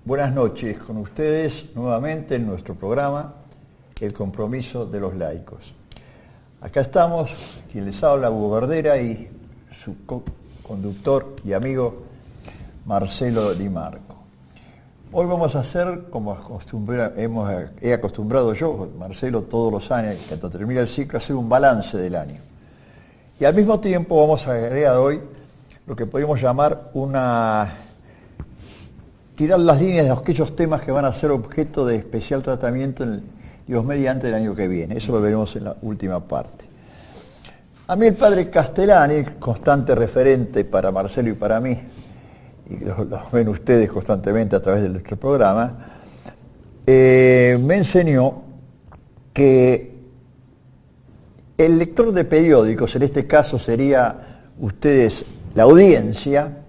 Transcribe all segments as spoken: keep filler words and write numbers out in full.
Buenas noches, con ustedes nuevamente en nuestro programa El Compromiso de los Laicos. Acá estamos, quien les habla, Hugo Verdera, y su co-conductor y amigo Marcelo Di Marco. Hoy vamos a hacer, como acostumbra, hemos, he acostumbrado yo, Marcelo, todos los años, que hasta termina el ciclo, hacer un balance del año. Y al mismo tiempo vamos a agregar hoy lo que podemos llamar una... tirar las líneas de aquellos temas que van a ser objeto de especial tratamiento en el, Dios mediante el año que viene. Eso lo veremos en la última parte. A mí el padre Castellani, constante referente para Marcelo y para mí, y lo, lo ven ustedes constantemente a través de nuestro programa, eh, me enseñó que el lector de periódicos, en este caso sería ustedes la audiencia,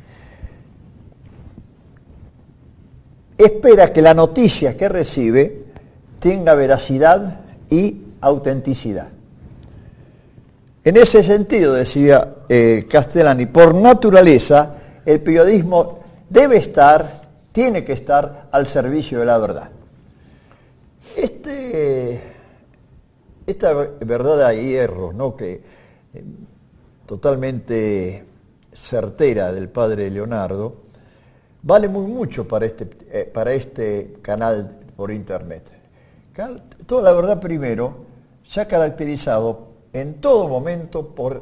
espera que la noticia que recibe tenga veracidad y autenticidad. En ese sentido, decía eh, Castellani, por naturaleza, el periodismo debe estar, tiene que estar al servicio de la verdad. Este, esta verdad a hierro, ¿no? que eh, totalmente certera del padre Leonardo, vale muy mucho para este, eh, para este canal por internet. Toda la verdad, primero, se ha caracterizado en todo momento por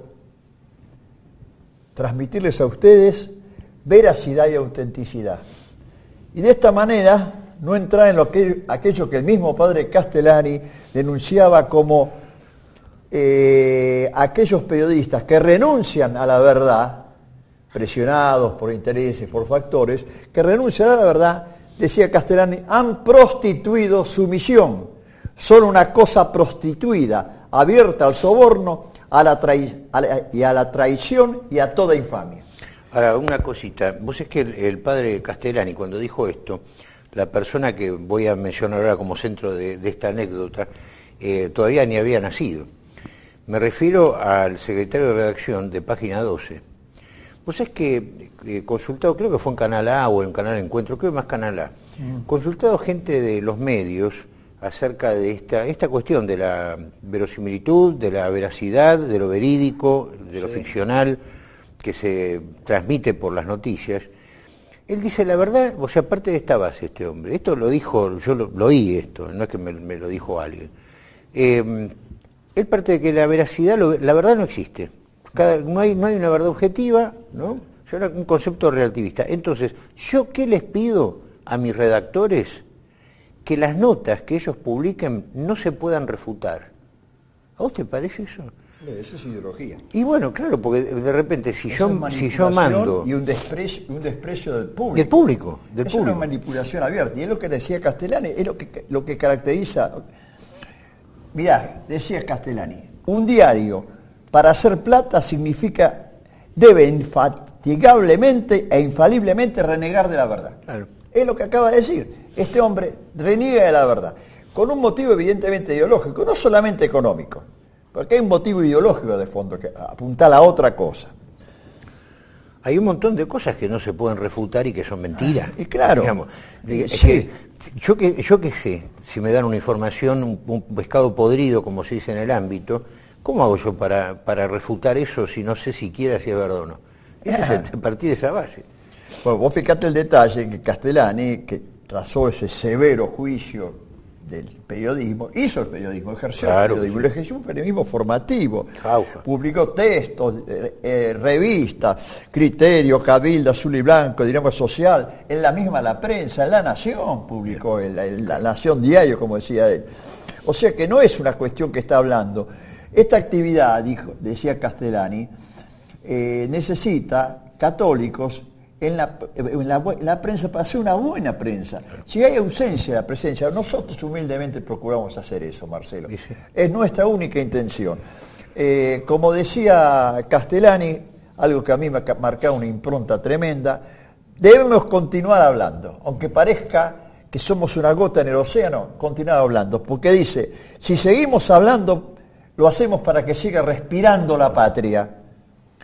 transmitirles a ustedes veracidad y autenticidad. Y de esta manera no entrar en lo que, aquello que el mismo padre Castellani denunciaba como eh, aquellos periodistas que renuncian a la verdad, presionados por intereses, por factores, que renuncian a la verdad, decía Castellani, han prostituido su misión. Son una cosa prostituida, abierta al soborno a la trai- a la, y a la traición y a toda infamia. Ahora, una cosita. Vos es que el, el padre Castellani, cuando dijo esto, la persona que voy a mencionar ahora como centro de, de esta anécdota, eh, todavía ni había nacido. Me refiero al secretario de redacción de Página doce. Vos es que eh, consultado, creo que fue en Canal A o en Canal Encuentro, creo que más Canal A, mm. consultado gente de los medios acerca de esta, esta cuestión de la verosimilitud, de la veracidad, de lo verídico, de lo sí. ficcional que se transmite por las noticias. Él dice la verdad, o sea, aparte de esta base este hombre, esto lo dijo, yo lo, lo oí esto, no es que me, me lo dijo alguien. Eh, él parte de que la veracidad, lo, la verdad no existe. Cada, no, hay, no hay una verdad objetiva, ¿no? Es un concepto relativista. Entonces, ¿yo qué les pido a mis redactores? Que las notas que ellos publiquen no se puedan refutar. ¿A vos te parece eso? Eso es ideología. Y bueno, claro, porque de repente si yo si yo mando... Y un desprecio, un desprecio del público. Del público, del es público. una manipulación abierta. Y es lo que decía Castellani, es lo que, lo que caracteriza... Mirá, decía Castellani, un diario para hacer plata significa, debe infatigablemente e infaliblemente renegar de la verdad. Claro. Es lo que acaba de decir. Este hombre reniega de la verdad, con un motivo evidentemente ideológico, no solamente económico, porque hay un motivo ideológico de fondo que apunta a otra cosa. Hay un montón de cosas que no se pueden refutar y que son mentiras. Y claro. Digamos, de, sí. que, yo que yo que sé, si me dan una información, un, un pescado podrido, como se dice en el ámbito, ¿cómo hago yo para, para refutar eso si no sé siquiera si es verdad o no? Ese ah. es el, partir de esa base. Bueno, vos fijate el detalle que Castellani, que trazó ese severo juicio del periodismo, hizo el periodismo, ejerció claro, el periodismo, sí. ejerció un periodismo formativo, Jauja. Publicó textos, eh, eh, revistas, Criterio, Cabildo, Azul y Blanco, Dinamo Social, en la misma La Prensa, en La Nación publicó, en la, en la Nación Diario, como decía él. O sea que no es una cuestión que está hablando. Esta actividad, dijo, decía Castellani, eh, necesita católicos en la, en, la, en la prensa para hacer una buena prensa. Si hay ausencia de la presencia, nosotros humildemente procuramos hacer eso, Marcelo. Sí. Es nuestra única intención. Eh, como decía Castellani, algo que a mí me ha marcado una impronta tremenda, debemos continuar hablando, aunque parezca que somos una gota en el océano, continuar hablando, porque dice, si seguimos hablando, lo hacemos para que siga respirando la patria.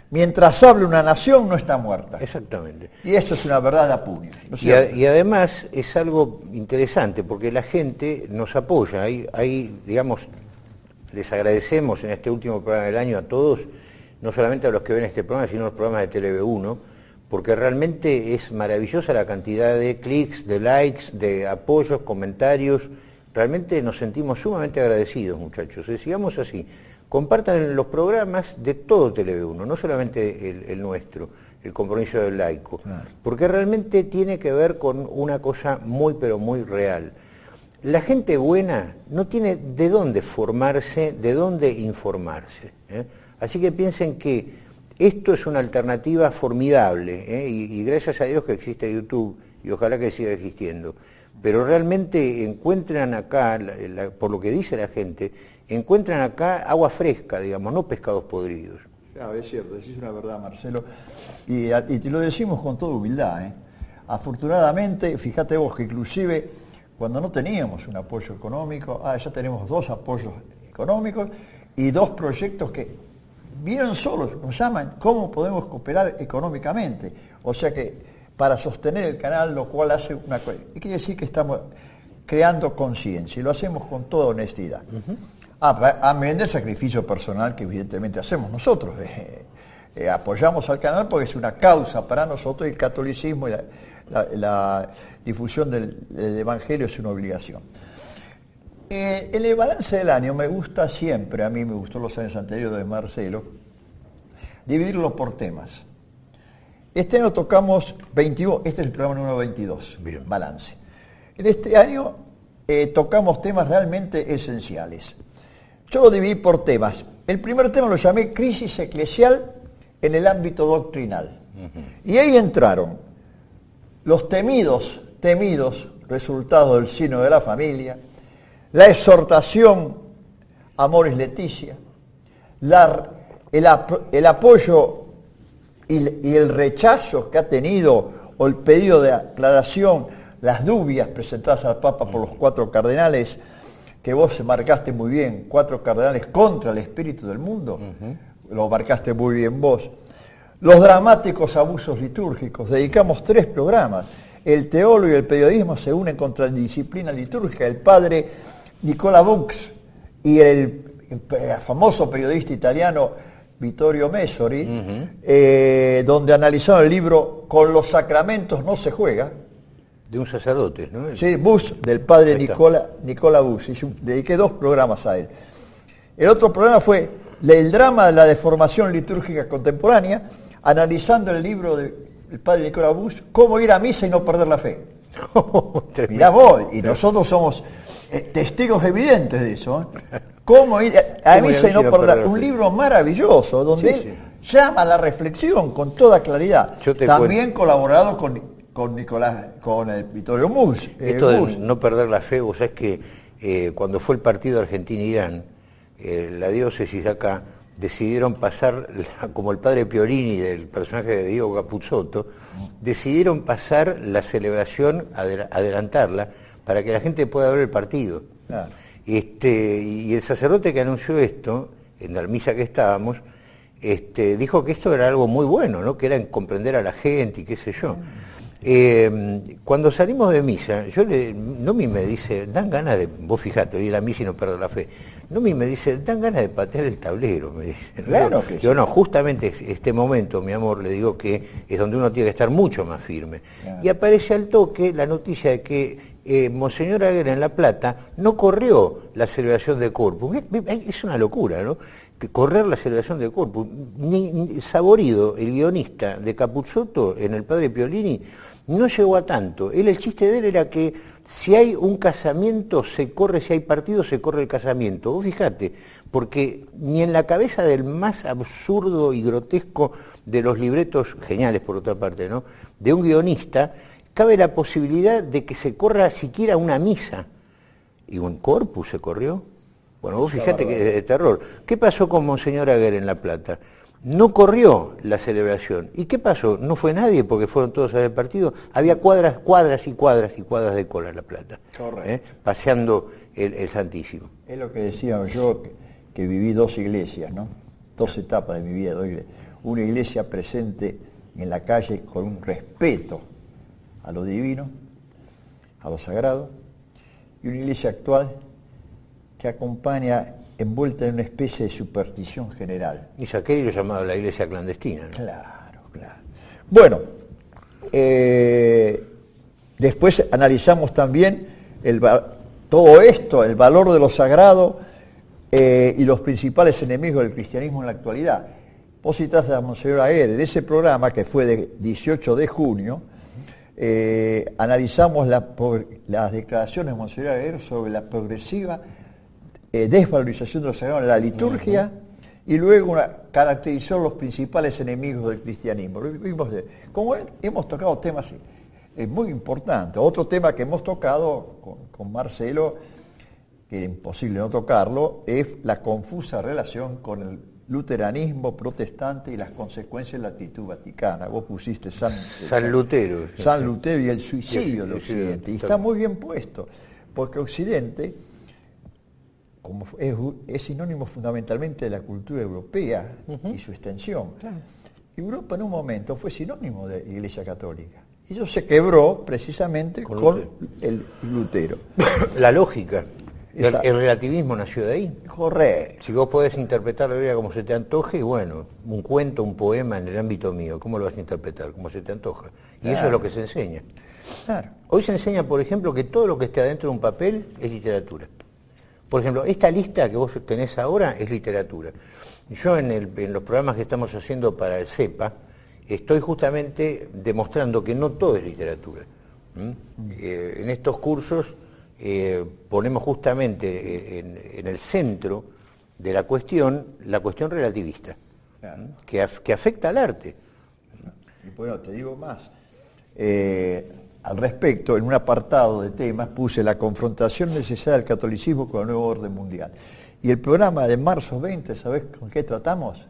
mientras hable una nación no está muerta. Exactamente. Y esto es una verdad de apuño, ¿no es Y, a, cierto? y además es algo interesante porque la gente nos apoya. Hay, hay, digamos, les agradecemos en este último programa del año a todos, no solamente a los que ven este programa, sino a los programas de Tele V uno, porque realmente es maravillosa la cantidad de clics, de likes, de apoyos, comentarios. Realmente nos sentimos sumamente agradecidos, muchachos. Eh, sigamos así. Compartan los programas de todo Tele V uno, no solamente el, el nuestro, el compromiso del laico, claro. Porque realmente tiene que ver con una cosa muy, pero muy real. La gente buena no tiene de dónde formarse, de dónde informarse. ¿eh? Así que piensen que esto es una alternativa formidable, ¿eh? y, y gracias a Dios que existe YouTube, y ojalá que siga existiendo. Pero realmente encuentran acá, la, la, por lo que dice la gente, encuentran acá agua fresca, digamos, no pescados podridos. Claro, es cierto, decís una verdad, Marcelo, y, y te lo decimos con toda humildad. ¿eh? Afortunadamente, fíjate vos que inclusive cuando no teníamos un apoyo económico, ah, ya tenemos dos apoyos económicos y dos proyectos que vienen solos, nos llaman cómo podemos cooperar económicamente. O sea que para sostener el canal, lo cual hace una cosa. Y quiere decir que estamos creando conciencia y lo hacemos con toda honestidad. Uh-huh. Ah, amén del sacrificio personal que evidentemente hacemos nosotros. Eh, eh, apoyamos al canal porque es una causa para nosotros y el catolicismo y la, la, la difusión del, del Evangelio es una obligación. Eh, en el balance del año me gusta siempre, a mí me gustó los años anteriores de Marcelo, dividirlo por temas. Este año tocamos veintiuno, este es el programa número veintidós, bien. Balance. En este año eh, tocamos temas realmente esenciales. Yo lo dividí por temas. El primer tema lo llamé crisis eclesial en el ámbito doctrinal. Uh-huh. Y ahí entraron los temidos, temidos resultados del sino de la familia, la exhortación Amoris Laetitia, la, el, el apoyo y, y el rechazo que ha tenido, o el pedido de aclaración, las dubias presentadas al Papa por los cuatro cardenales, que vos marcaste muy bien, cuatro cardenales contra el espíritu del mundo, uh-huh. Lo marcaste muy bien vos. Los dramáticos abusos litúrgicos, dedicamos tres programas. El teólogo y el periodismo se unen contra la disciplina litúrgica. El padre Nicola Bux y el, el famoso periodista italiano Vittorio Messori, uh-huh. eh, donde analizaron el libro Con los sacramentos no se juega. De un sacerdote, ¿no? Sí, Bus, del padre Nicola, Nicola Bus. Y dediqué dos programas a él. El otro programa fue el drama de la deformación litúrgica contemporánea, analizando el libro del padre Nicola Bus, cómo ir a misa y no perder la fe. Mirá vos, y nosotros somos eh, testigos evidentes de eso. ¿eh? Cómo ir a, a misa y no perder la fe. Un libro maravilloso, donde sí, sí. llama a la reflexión con toda claridad. También cuento. Colaborado con... con Nicolás, con el Vittorio Mus. Eh, Esto Mus. de no perder la fe, vos sabés que eh, cuando fue el partido Argentina-Irán, eh, la diócesis acá decidieron pasar, la, como el padre Piorini del personaje de Diego Capuzotto, decidieron pasar la celebración, adel- adelantarla, para que la gente pueda ver el partido. Claro. Este, y el sacerdote que anunció esto, en la misa que estábamos, este, dijo que esto era algo muy bueno, ¿no? Que era comprender a la gente y qué sé yo. Eh, cuando salimos de misa, yo le, Nomi me dice, dan ganas de, vos fijate, ir a la misa y no perder la fe. Nomi me dice, dan ganas de patear el tablero, me dice. Claro que sí. Yo no, justamente este momento, mi amor, le digo que es donde uno tiene que estar mucho más firme. Claro. Y aparece al toque la noticia de que eh, Monseñor Aguirre en La Plata no corrió la celebración de Corpus. Es una locura, ¿no? Que correr la celebración de Corpus. Ni, ni, Saborido, el guionista de Capuzotto, en el padre Piolini, no llegó a tanto. Él, el chiste de él era que si hay un casamiento se corre, si hay partido se corre el casamiento. Vos fijate, porque ni en la cabeza del más absurdo y grotesco de los libretos, geniales por otra parte, ¿no?, de un guionista, cabe la posibilidad de que se corra siquiera una misa. Y un Corpus se corrió. Bueno, vos fijate que es de terror. ¿Qué pasó con Monseñor Aguirre en La Plata? No corrió la celebración. ¿Y qué pasó? No fue nadie porque fueron todos a ver el partido. Había cuadras, cuadras y cuadras y cuadras de cola en La Plata. Correcto. ¿eh? Paseando el, el Santísimo. Es lo que decía yo, que, que viví dos iglesias, ¿no? Dos etapas de mi vida. una iglesia presente en la calle con un respeto a lo divino, a lo sagrado, y una iglesia actual que acompaña envuelta en una especie de superstición general. Y Saqueiro lo llamaba la iglesia clandestina, ¿no? Claro, claro. Bueno, eh, después analizamos también el, todo esto, el valor de lo sagrado eh, y los principales enemigos del cristianismo en la actualidad. Vos citaste a Monseñor Aguirre. En ese programa, que fue de dieciocho de junio, eh, analizamos la, las declaraciones de Monseñor Aguirre sobre la progresiva eh, desvalorización de lo sagrado en la liturgia, uh-huh. y luego una, caracterizó los principales enemigos del cristianismo. Vimos de, como hemos tocado temas eh, muy importantes. Otro tema que hemos tocado con, con Marcelo, que era imposible no tocarlo, es la confusa relación con el luteranismo protestante y las consecuencias de la actitud vaticana. Vos pusiste San, San Lutero. San Lutero y el suicidio de Occidente. Y está muy bien puesto, porque Occidente, como es, es sinónimo fundamentalmente de la cultura europea, uh-huh. y su extensión. Claro. Europa en un momento fue sinónimo de Iglesia Católica. Y eso se quebró precisamente con, con Lutero. el Lutero. La lógica. El, el relativismo nació de ahí. Correcto. Si vos podés interpretar la Biblia como se te antoje, y bueno, un cuento, un poema en el ámbito mío, ¿cómo lo vas a interpretar? Como se te antoja. Y claro. eso es lo que se enseña. Claro. Hoy se enseña, por ejemplo, que todo lo que esté adentro de un papel es literatura. Por ejemplo, esta lista que vos tenés ahora es literatura. Yo en, el, en los programas que estamos haciendo para el CEPA, estoy justamente demostrando que no todo es literatura. ¿Mm? Eh, en estos cursos eh, ponemos justamente en, en el centro de la cuestión, la cuestión relativista, claro. que, af, que afecta al arte. Y bueno, te digo más. Eh, al respecto, en un apartado de temas puse la confrontación necesaria del catolicismo con el nuevo orden mundial. Y el programa de marzo veinte, ¿sabés con qué tratamos?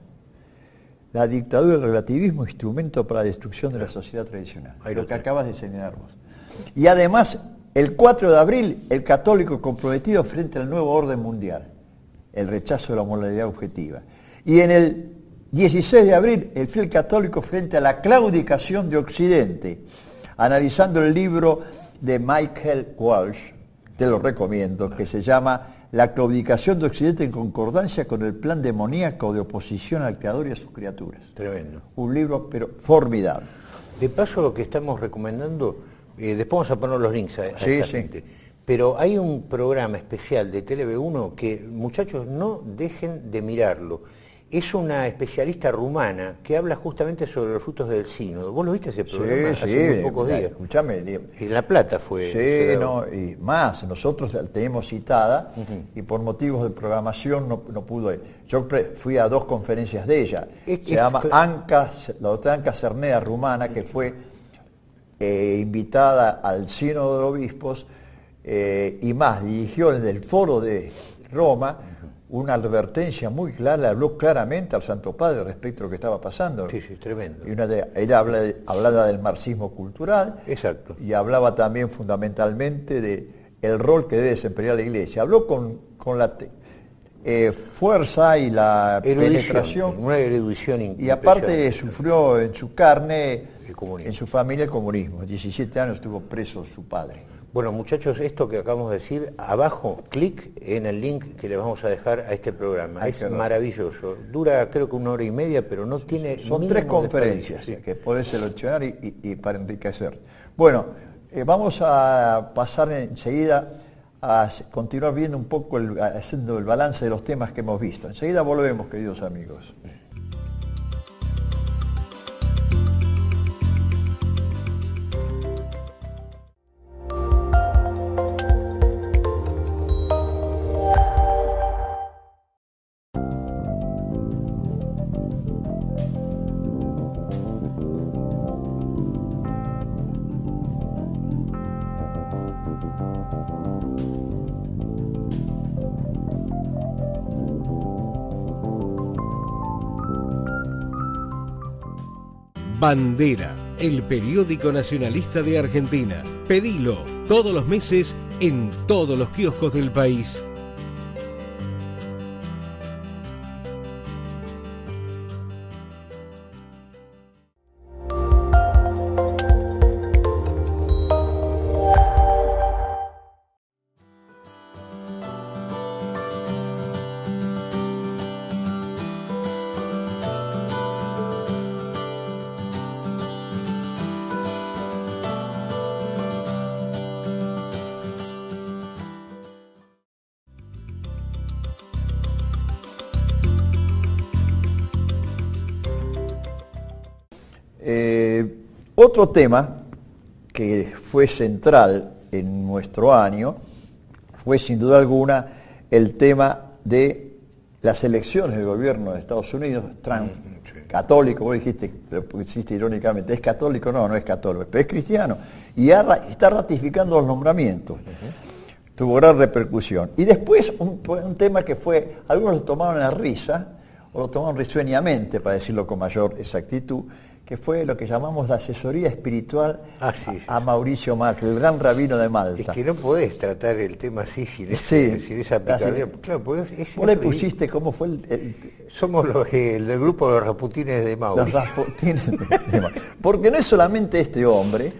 La dictadura del relativismo, instrumento para la destrucción de la sociedad tradicional. Ahí lo que acabas de señalar vos. Y además, el cuatro de abril, el católico comprometido frente al nuevo orden mundial. El rechazo de la moralidad objetiva. Y en el dieciséis de abril, el fiel católico frente a la claudicación de Occidente. Analizando el libro de Michael Walsh, te lo recomiendo, que se llama La claudicación de Occidente en concordancia con el plan demoníaco de oposición al Creador y a sus criaturas. Tremendo. Un libro, pero formidable. De paso, lo que estamos recomendando, eh, después vamos a poner los links a, a sí, esta sí. gente, pero hay un programa especial de Tele V uno que, muchachos, no dejen de mirarlo. Es una especialista rumana que habla justamente sobre los frutos del sínodo. ¿Vos lo viste ese programa sí, hace sí, muy pocos ya, días? Escuchame. En La Plata fue. Sí, no, y más, nosotros la tenemos citada, uh-huh. y por motivos de programación no, no pudo ir. Yo fui a dos conferencias de ella. Es, Se es, llama es, Anca, la doctora Anca Cernea, rumana, que fue eh, invitada al Sínodo de Obispos, eh, y más, dirigió desde el foro de Roma una advertencia muy clara, le habló claramente al Santo Padre respecto a lo que estaba pasando. Sí, sí, tremendo. Y una de, ella habla de, hablaba del marxismo cultural. Exacto. Y hablaba también fundamentalmente de el rol que debe desempeñar la Iglesia. Habló con, con la eh, fuerza y la erudición, penetración. Una erudición y aparte sufrió en su carne, en su familia, el comunismo. diecisiete años estuvo preso su padre. Bueno, muchachos, esto que acabamos de decir, abajo, clic en el link que le vamos a dejar a este programa. Ay, es maravilloso. Dura creo que una hora y media, pero no tiene... Son tres conferencias, sí, que podés seleccionar y, y, y para enriquecer. Bueno, eh, vamos a pasar enseguida a continuar viendo un poco, el, haciendo el balance de los temas que hemos visto. Enseguida volvemos, queridos amigos. Bandera, el periódico nacionalista de Argentina. Pedilo todos los meses en todos los kioscos del país. Eh, otro tema que fue central en nuestro año fue sin duda alguna el tema de las elecciones del gobierno de Estados Unidos, Trump, sí. Católico, vos dijiste, lo pusiste irónicamente, ¿es católico? No, no es católico, pero es cristiano, y ha, está ratificando los nombramientos. Uh-huh. Tuvo gran repercusión. Y después un, un tema que fue, algunos lo tomaron a risa, o lo tomaron risueñamente, para decirlo con mayor exactitud, que fue lo que llamamos la asesoría espiritual ah, sí, sí, a, a Mauricio Macri, el gran rabino de Malta. Es que no podés tratar el tema así sin, ese, sí, sin esa picardía. Claro, pues es vos le pusiste cómo fue el... el somos los, el del grupo de los Rasputines de Mauri. Los Rasputines de, de Mauri. Porque no es solamente este hombre,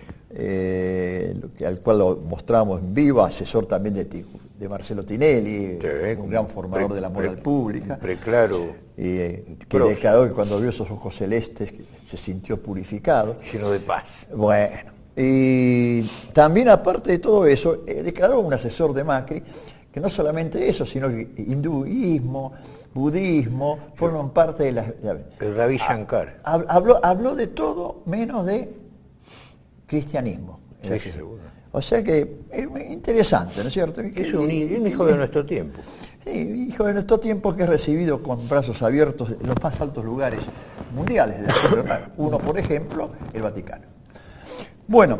eh, al cual lo mostramos en vivo, asesor también de, de Marcelo Tinelli, sí, un gran formador pre, de la moral pre, pública. Preclaro. Eh, que declaró que cuando vio esos ojos celestes se sintió purificado. Lleno de paz. Bueno, y también aparte de todo eso, eh, declaró un asesor de Macri que no solamente eso, sino que hinduismo, budismo, forman parte de la... De, el Ravi Shankar. Habló, habló de todo menos de cristianismo. Sí, sí, seguro. O sea que es interesante, ¿no es cierto? Es un, un hijo de nuestro tiempo. Sí, hijo de nuestro tiempo que es recibido con brazos abiertos en los más altos lugares mundiales. Uno, por ejemplo, el Vaticano. Bueno,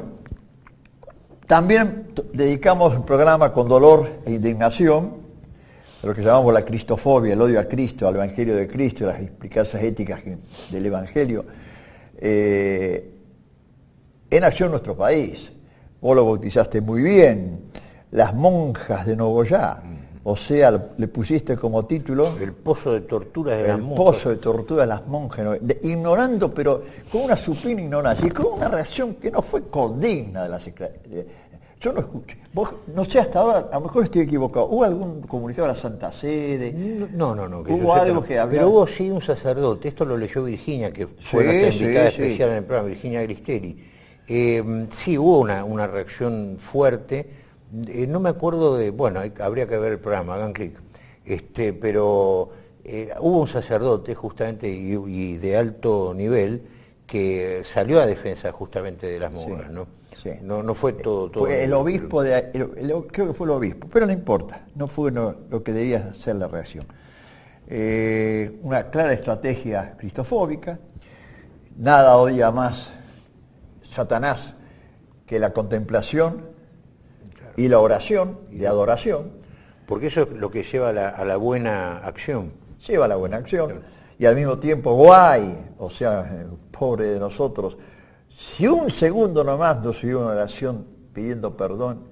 también dedicamos un programa con dolor e indignación, lo que llamamos la cristofobia, el odio a Cristo, al Evangelio de Cristo, las implicancias éticas del Evangelio, eh, en acción en nuestro país. Vos lo bautizaste muy bien, las monjas de Nogoyá. O sea, le pusiste como título... El pozo de tortura de las monjas. El pozo de tortura de las monjas, ¿no? de, ignorando, pero con una supina ignorancia, y con una reacción que no fue condigna de la Secretaría. Yo no escuché. Vos, no sé, hasta ahora, a lo mejor estoy equivocado. ¿Hubo algún comunicado de la Santa Sede? No, no, no. Que ¿Hubo algo que, que hablaba? Pero hubo sí un sacerdote, esto lo leyó Virginia, que fue sí, nuestra invitada sí, especial sí. en el programa, Virginia Gristeri. Eh, sí, hubo una, una reacción fuerte. Eh, no me acuerdo de... Bueno, hay, habría que ver el programa, hagan clic. Este, pero eh, hubo un sacerdote justamente y, y de alto nivel que salió a defensa justamente de las monjas, sí, ¿no? Sí. No, no fue todo... todo fue el obispo, de, el, el, creo que fue el obispo, pero no importa, no fue no, lo que debía ser la reacción. Eh, una clara estrategia cristofóbica, nada odia más Satanás que la contemplación, claro, y la oración, de adoración. Porque eso es lo que lleva a la, a la buena acción. Lleva a la buena acción, claro, y al mismo tiempo, guay, o sea, pobre de nosotros, si un segundo nomás no subió una oración pidiendo perdón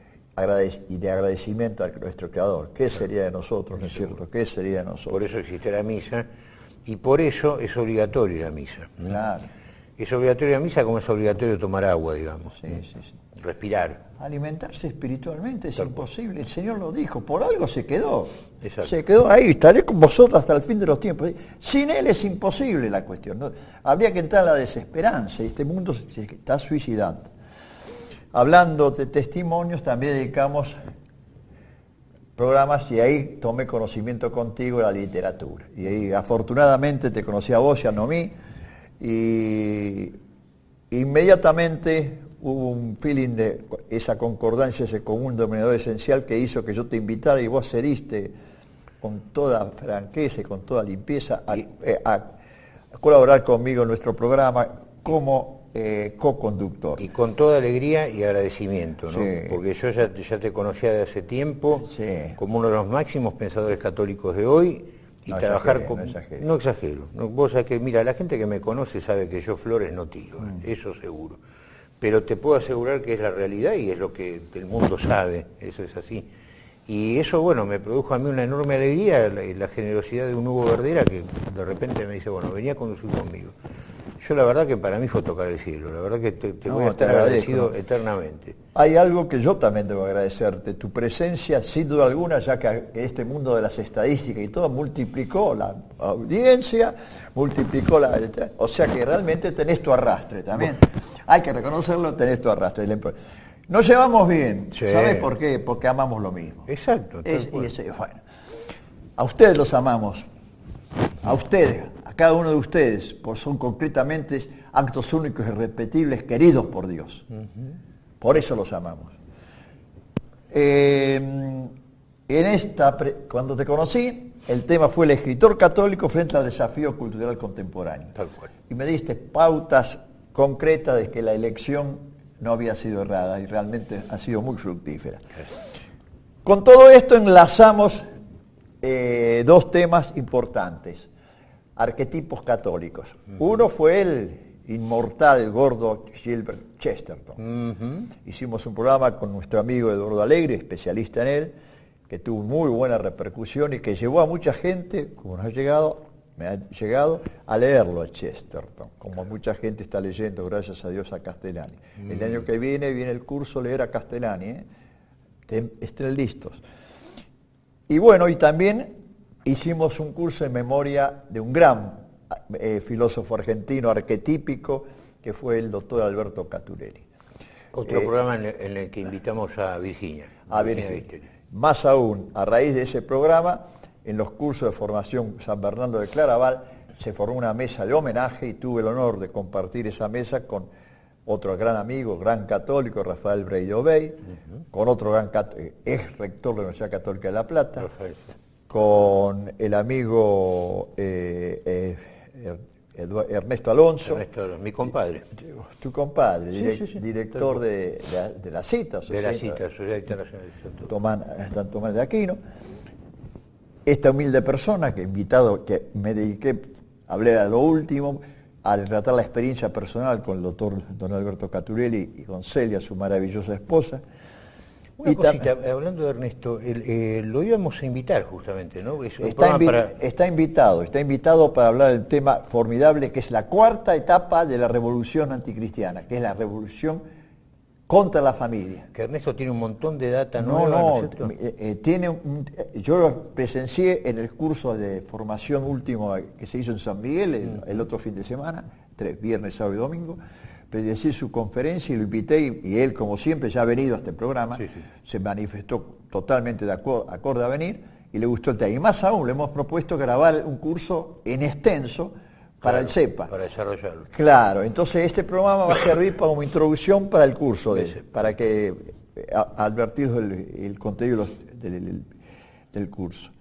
y de agradecimiento a nuestro Creador, ¿qué sería de nosotros, no es cierto? ¿Qué sería de nosotros? Por eso existe la misa, y por eso es obligatoria la misa. Claro. Es obligatoria la misa como es obligatorio tomar agua, digamos. Sí, sí, sí. Respirar. Alimentarse espiritualmente es imposible, el Señor lo dijo, por algo se quedó. Exacto. Se quedó ahí, estaré con vosotros hasta el fin de los tiempos. Sin Él es imposible la cuestión, ¿no? Habría que entrar a la desesperanza, y este mundo se está suicidando. Hablando de testimonios, también dedicamos programas, y ahí tomé conocimiento contigo de la literatura. Y ahí afortunadamente te conocí a vos y a Noemí, y inmediatamente hubo un feeling de esa concordancia, ese común denominador esencial que hizo que yo te invitara, y vos cediste con toda franqueza y con toda limpieza a, a, a colaborar conmigo en nuestro programa como eh, co-conductor. Y con toda alegría y agradecimiento, ¿no? Sí. Porque yo ya, ya te conocía de hace tiempo, sí, como uno de los máximos pensadores católicos de hoy, y no trabajar exagero, con... No exagero. No exagero. No, vos sabés que, mira, la gente que me conoce sabe que yo flores no tiro, mm. eso seguro. Pero te puedo asegurar que es la realidad y es lo que el mundo sabe, eso es así. Y eso, bueno, me produjo a mí una enorme alegría, la, la generosidad de un Hugo Verdera que de repente me dice, bueno, venía a conducir conmigo. Yo la verdad que para mí fue tocar el cielo, la verdad que te, te no, voy a estar te agradecido agradezco eternamente. Hay algo que yo también debo agradecerte, tu presencia sin duda alguna, ya que este mundo de las estadísticas y todo multiplicó la audiencia, multiplicó la... O sea que realmente tenés tu arrastre también. Bueno. Hay que reconocerlo, tenés tu arrastre. Nos llevamos bien, sí. ¿Sabés por qué? Porque amamos lo mismo. Exacto. Es, y ese, bueno, a ustedes los amamos. a ustedes, a cada uno de ustedes, pues son concretamente actos únicos y irrepetibles queridos por Dios. Uh-huh. Por eso los amamos. Eh, en esta, cuando te conocí, el tema fue el escritor católico frente al desafío cultural contemporáneo. Tal cual. Y me diste pautas concretas de que la elección no había sido errada y realmente ha sido muy fructífera. Con todo esto enlazamos eh, dos temas importantes, arquetipos católicos. Uh-huh. Uno fue el inmortal gordo Gilbert Chesterton. Uh-huh. Hicimos un programa con nuestro amigo Eduardo Alegre, especialista en él, que tuvo muy buena repercusión y que llevó a mucha gente, como nos ha llegado, me ha llegado a leerlo a Chesterton, como mucha gente está leyendo, gracias a Dios, a Castellani. Mm. El año que viene viene el curso Leer a Castellani, ¿eh? Estén listos. Y bueno, y también hicimos un curso en memoria de un gran eh, filósofo argentino arquetípico, que fue el doctor Alberto Caturelli. Otro eh, programa en el, en el que invitamos a Virginia. A Virginia. Virginia. Más aún, a raíz de ese programa, en los cursos de formación San Bernardo de Claraval, se formó una mesa de homenaje y tuve el honor de compartir esa mesa con otro gran amigo, gran católico, Rafael Breido Bey, uh-huh. con otro gran ex rector de la Universidad Católica de La Plata, Perfecto. Con el amigo eh, eh, Ernesto Alonso. Ernesto, mi compadre. Tu compadre, sí, direct, sí, sí. director de, de, de la CITA. De la CITA, Sociedad Internacional de Santo Tomás, San Tomás de Aquino. Esta humilde persona que invitado, que me dediqué, hablé a lo último, al tratar la experiencia personal con el doctor don Alberto Caturelli y con Celia, su maravillosa esposa. Una y cosita, ta- hablando de Ernesto, el, eh, lo íbamos a invitar justamente, ¿no? Es está, invi- para... está invitado, está invitado para hablar del tema formidable que es la cuarta etapa de la revolución anticristiana, que es la revolución contra la familia. Que Ernesto tiene un montón de data no, nueva, no, ¿no es eh, eh, tiene un, eh, yo lo presencié en el curso de formación último que se hizo en San Miguel el, mm. el otro fin de semana, tres, viernes, sábado y domingo. Presencié su conferencia y lo invité y, y él, como siempre, ya ha venido a este programa, sí, sí. se manifestó totalmente de acuerdo, acorde a venir y le gustó el tema. Y más aún, le hemos propuesto grabar un curso en extenso para claro, el CEPA. Para desarrollarlo. Claro, entonces este programa va a servir como introducción para el curso, de, sí. para que a, advertiros el, el contenido del, del, del curso.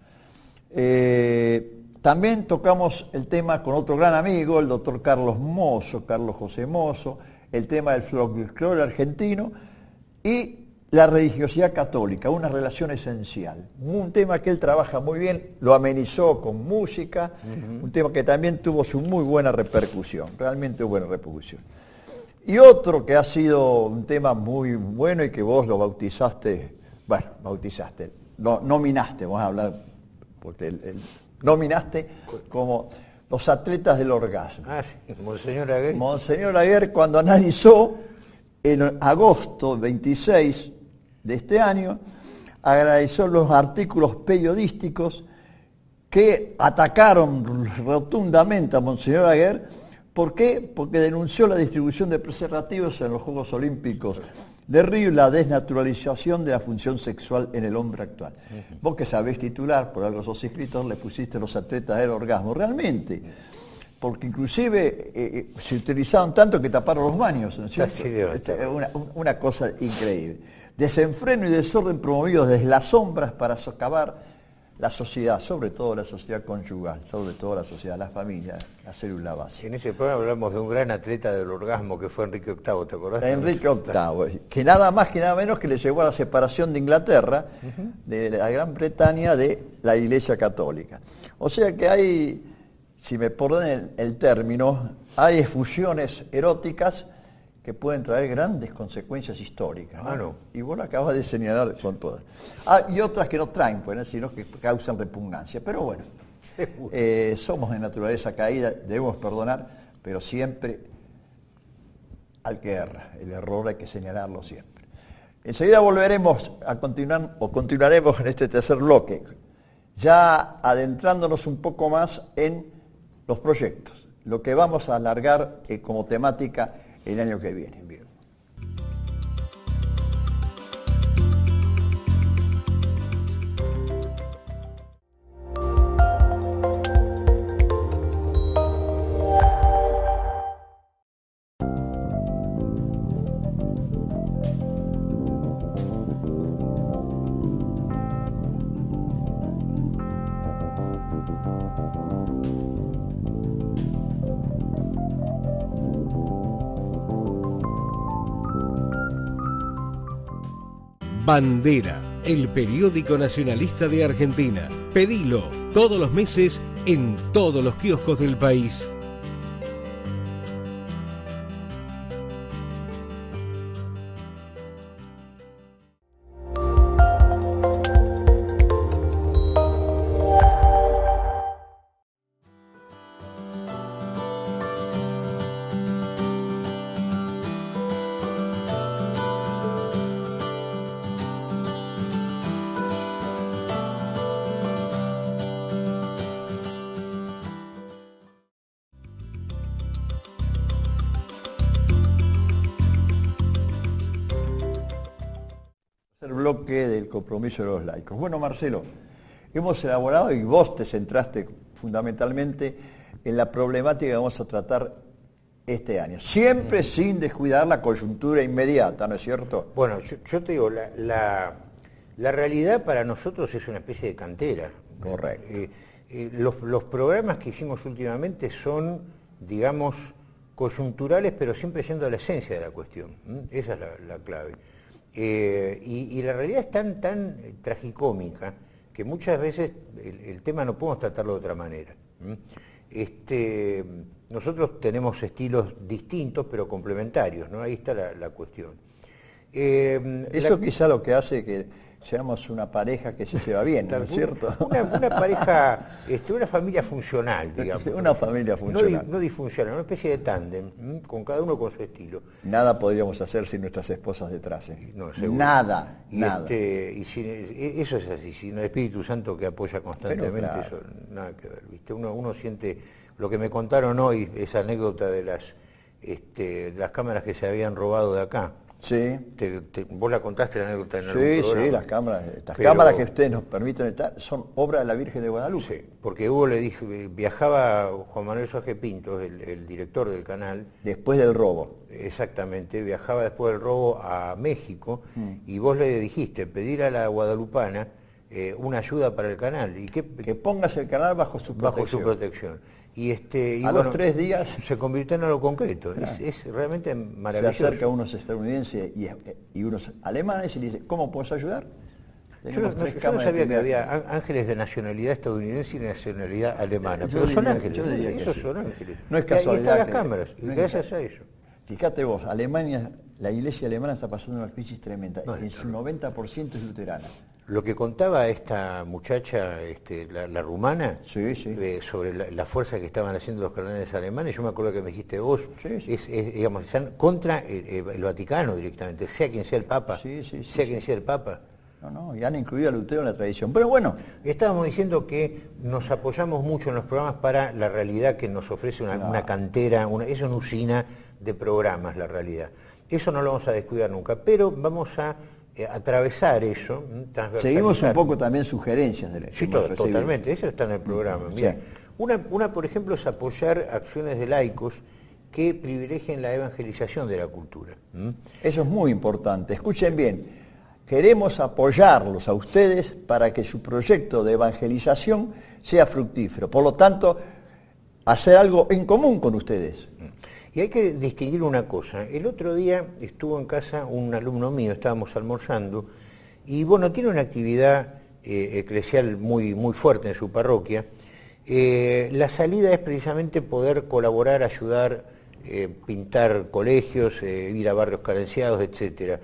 Eh, También tocamos el tema con otro gran amigo, el doctor Carlos Mozo, Carlos José Mozo, el tema del folclore argentino y la religiosidad católica, una relación esencial. Un tema que él trabaja muy bien, lo amenizó con música, uh-huh. un tema que también tuvo su muy buena repercusión, realmente buena repercusión. Y otro que ha sido un tema muy bueno y que vos lo bautizaste, bueno, bautizaste, no, nominaste, vamos a hablar, porque el... el nominaste como los atletas del orgasmo. Ah, sí, Monseñor Aguer. Monseñor Aguer, cuando analizó en agosto veintiséis de este año, analizó los artículos periodísticos que atacaron rotundamente a Monseñor Aguer. ¿Por qué? Porque denunció la distribución de preservativos en los Juegos Olímpicos de Río y la desnaturalización de la función sexual en el hombre actual. Uh-huh. Vos que sabés titular, por algo sos escritor, le pusiste los atletas del orgasmo. Realmente, porque inclusive eh, se utilizaban tanto que taparon los baños, ¿no es cierto? Sí, sí, una, una cosa increíble. Desenfreno y desorden promovidos desde las sombras para socavar la sociedad, sobre todo la sociedad conyugal, sobre todo la sociedad, la familia, la célula básica. En ese programa hablamos de un gran atleta del orgasmo que fue Enrique octavo, ¿te acordás? Enrique octavo, que nada más que nada menos que le llevó a la separación de Inglaterra, uh-huh. de la Gran Bretaña, de la Iglesia Católica. O sea que hay, si me perdonen el, el término, hay efusiones eróticas que pueden traer grandes consecuencias históricas. Ah, no. Y vos lo acabas de señalar con todas. Ah, y otras que no traen, pues, sino que causan repugnancia. Pero bueno, eh, somos de naturaleza caída, debemos perdonar, pero siempre al que erra. El error hay que señalarlo siempre. Enseguida volveremos a continuar, o continuaremos en este tercer bloque, ya adentrándonos un poco más en los proyectos, lo que vamos a alargar eh, como temática el año que viene. Bien. Bandera, el periódico nacionalista de Argentina. Pedilo todos los meses en todos los kioscos del país. Bloque del compromiso de los laicos. Bueno, Marcelo, hemos elaborado y vos te centraste fundamentalmente en la problemática que vamos a tratar este año, siempre sin descuidar la coyuntura inmediata, ¿no es cierto? Bueno, yo, yo te digo, la, la, la realidad para nosotros es una especie de cantera. Correcto. Eh, eh, los, los programas que hicimos últimamente son, digamos, coyunturales, pero siempre yendo a la esencia de la cuestión. ¿Mm? Esa es la, la clave. Eh, y, y la realidad es tan, tan eh, tragicómica que muchas veces el, el tema no podemos tratarlo de otra manera. ¿Mm? Este, nosotros tenemos estilos distintos pero complementarios, ¿no? Ahí está la, la cuestión. Eh, Eso la, quizá lo que hace que seamos una pareja que se lleva bien, ¿no es cierto? Una, una pareja, este, una familia funcional, digamos. Una familia funcional. No, no disfuncional, una especie de tándem, con cada uno con su estilo. Nada podríamos hacer sin nuestras esposas detrás. ¿eh? No, nada, y nada. Este, y sin, eso es así, sin el Espíritu Santo que apoya constantemente, claro, eso nada que ver, ¿viste? Uno, uno siente, lo que me contaron hoy, esa anécdota de las, este, de las cámaras que se habían robado de acá. Sí. Te, te, vos la contaste la anécdota en sí, algún programa. Sí, las cámaras, estas Pero, cámaras que ustedes nos permiten estar son obra de la Virgen de Guadalupe. Sí, porque Hugo le dijo, viajaba Juan Manuel Suárez Pinto, el, el director del canal. Después del robo. Exactamente, viajaba después del robo a México mm. y vos le dijiste pedir a la guadalupana eh, una ayuda para el canal. Y que, que pongas el canal bajo su protección. Bajo su protección. Y este, y a bueno, los tres días se convirtió en algo concreto. Claro. Es, es realmente maravilloso. Se acerca a unos estadounidenses y, y unos alemanes y le dice, ¿cómo puedes ayudar? Yo no, no, yo no sabía que había ángeles de nacionalidad estadounidense y de nacionalidad alemana, yo pero diría, son ángeles. Yo diría que esos sí. Son ángeles. No es casualidad. Y están las cámaras, y gracias es... a ello. Fíjate vos, Alemania, la iglesia alemana está pasando una crisis tremenda. No, en su noventa por ciento es luterana. Lo que contaba esta muchacha, este, la, la rumana, sí, sí. Eh, sobre la, la fuerza que estaban haciendo los cardenales alemanes, yo me acuerdo que me dijiste vos, sí, sí. Es, es, digamos, están contra el, el Vaticano directamente, sea quien sea el Papa, sí, sí, sí, sea sí. quien sea el Papa. No, no, y han incluido a Lutero en la tradición. Pero bueno, estábamos diciendo que nos apoyamos mucho en los programas para la realidad que nos ofrece una, no. una cantera, una, es una usina de programas, la realidad. Eso no lo vamos a descuidar nunca, pero vamos a eh, atravesar eso. Seguimos un poco también sugerencias de la Sí, todo, totalmente, eso está en el programa. Mira, sí. una, una, por ejemplo, es apoyar acciones de laicos que privilegien la evangelización de la cultura. ¿Mm? Eso es muy importante. Escuchen bien. Queremos apoyarlos a ustedes para que su proyecto de evangelización sea fructífero. Por lo tanto, hacer algo en común con ustedes. Y hay que distinguir una cosa. El otro día estuvo en casa un alumno mío, estábamos almorzando, y bueno, tiene una actividad eh, eclesial muy, muy fuerte en su parroquia. Eh, la salida es precisamente poder colaborar, ayudar, eh, pintar colegios, eh, ir a barrios carenciados, etcétera.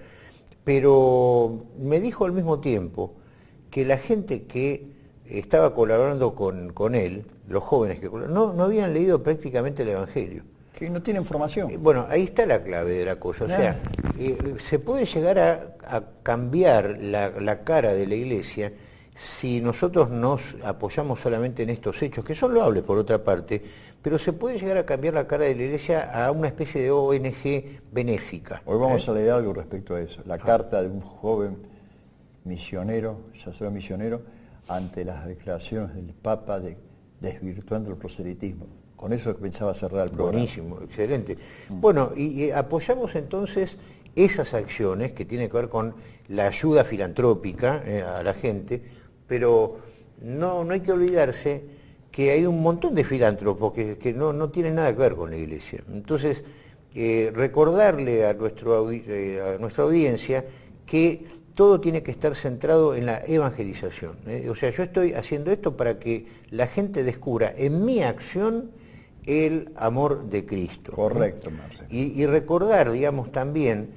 Pero me dijo al mismo tiempo que la gente que estaba colaborando con, con él, los jóvenes que no, no habían leído prácticamente el Evangelio. Que no tienen formación. Eh, bueno, ahí está la clave de la cosa. O nah. sea, eh, se puede llegar a, a cambiar la, la cara de la Iglesia si nosotros nos apoyamos solamente en estos hechos, que son loables por otra parte, pero se puede llegar a cambiar la cara de la Iglesia a una especie de O N G benéfica. Hoy vamos ¿eh? a leer algo respecto a eso. La ah. carta de un joven misionero, sacerdote misionero, ante las declaraciones del Papa de, desvirtuando el proselitismo. Con eso pensaba cerrar el programa. Buenísimo, excelente. Mm. Bueno, y, y apoyamos entonces esas acciones que tienen que ver con la ayuda filantrópica eh, a la gente, pero no, no hay que olvidarse que hay un montón de filántropos que, que no, no tienen nada que ver con la Iglesia. Entonces, eh, recordarle a, nuestro, eh, a nuestra audiencia que todo tiene que estar centrado en la evangelización. ¿eh? O sea, yo estoy haciendo esto para que la gente descubra en mi acción el amor de Cristo. Correcto, Marcelo. Y, y recordar, digamos, también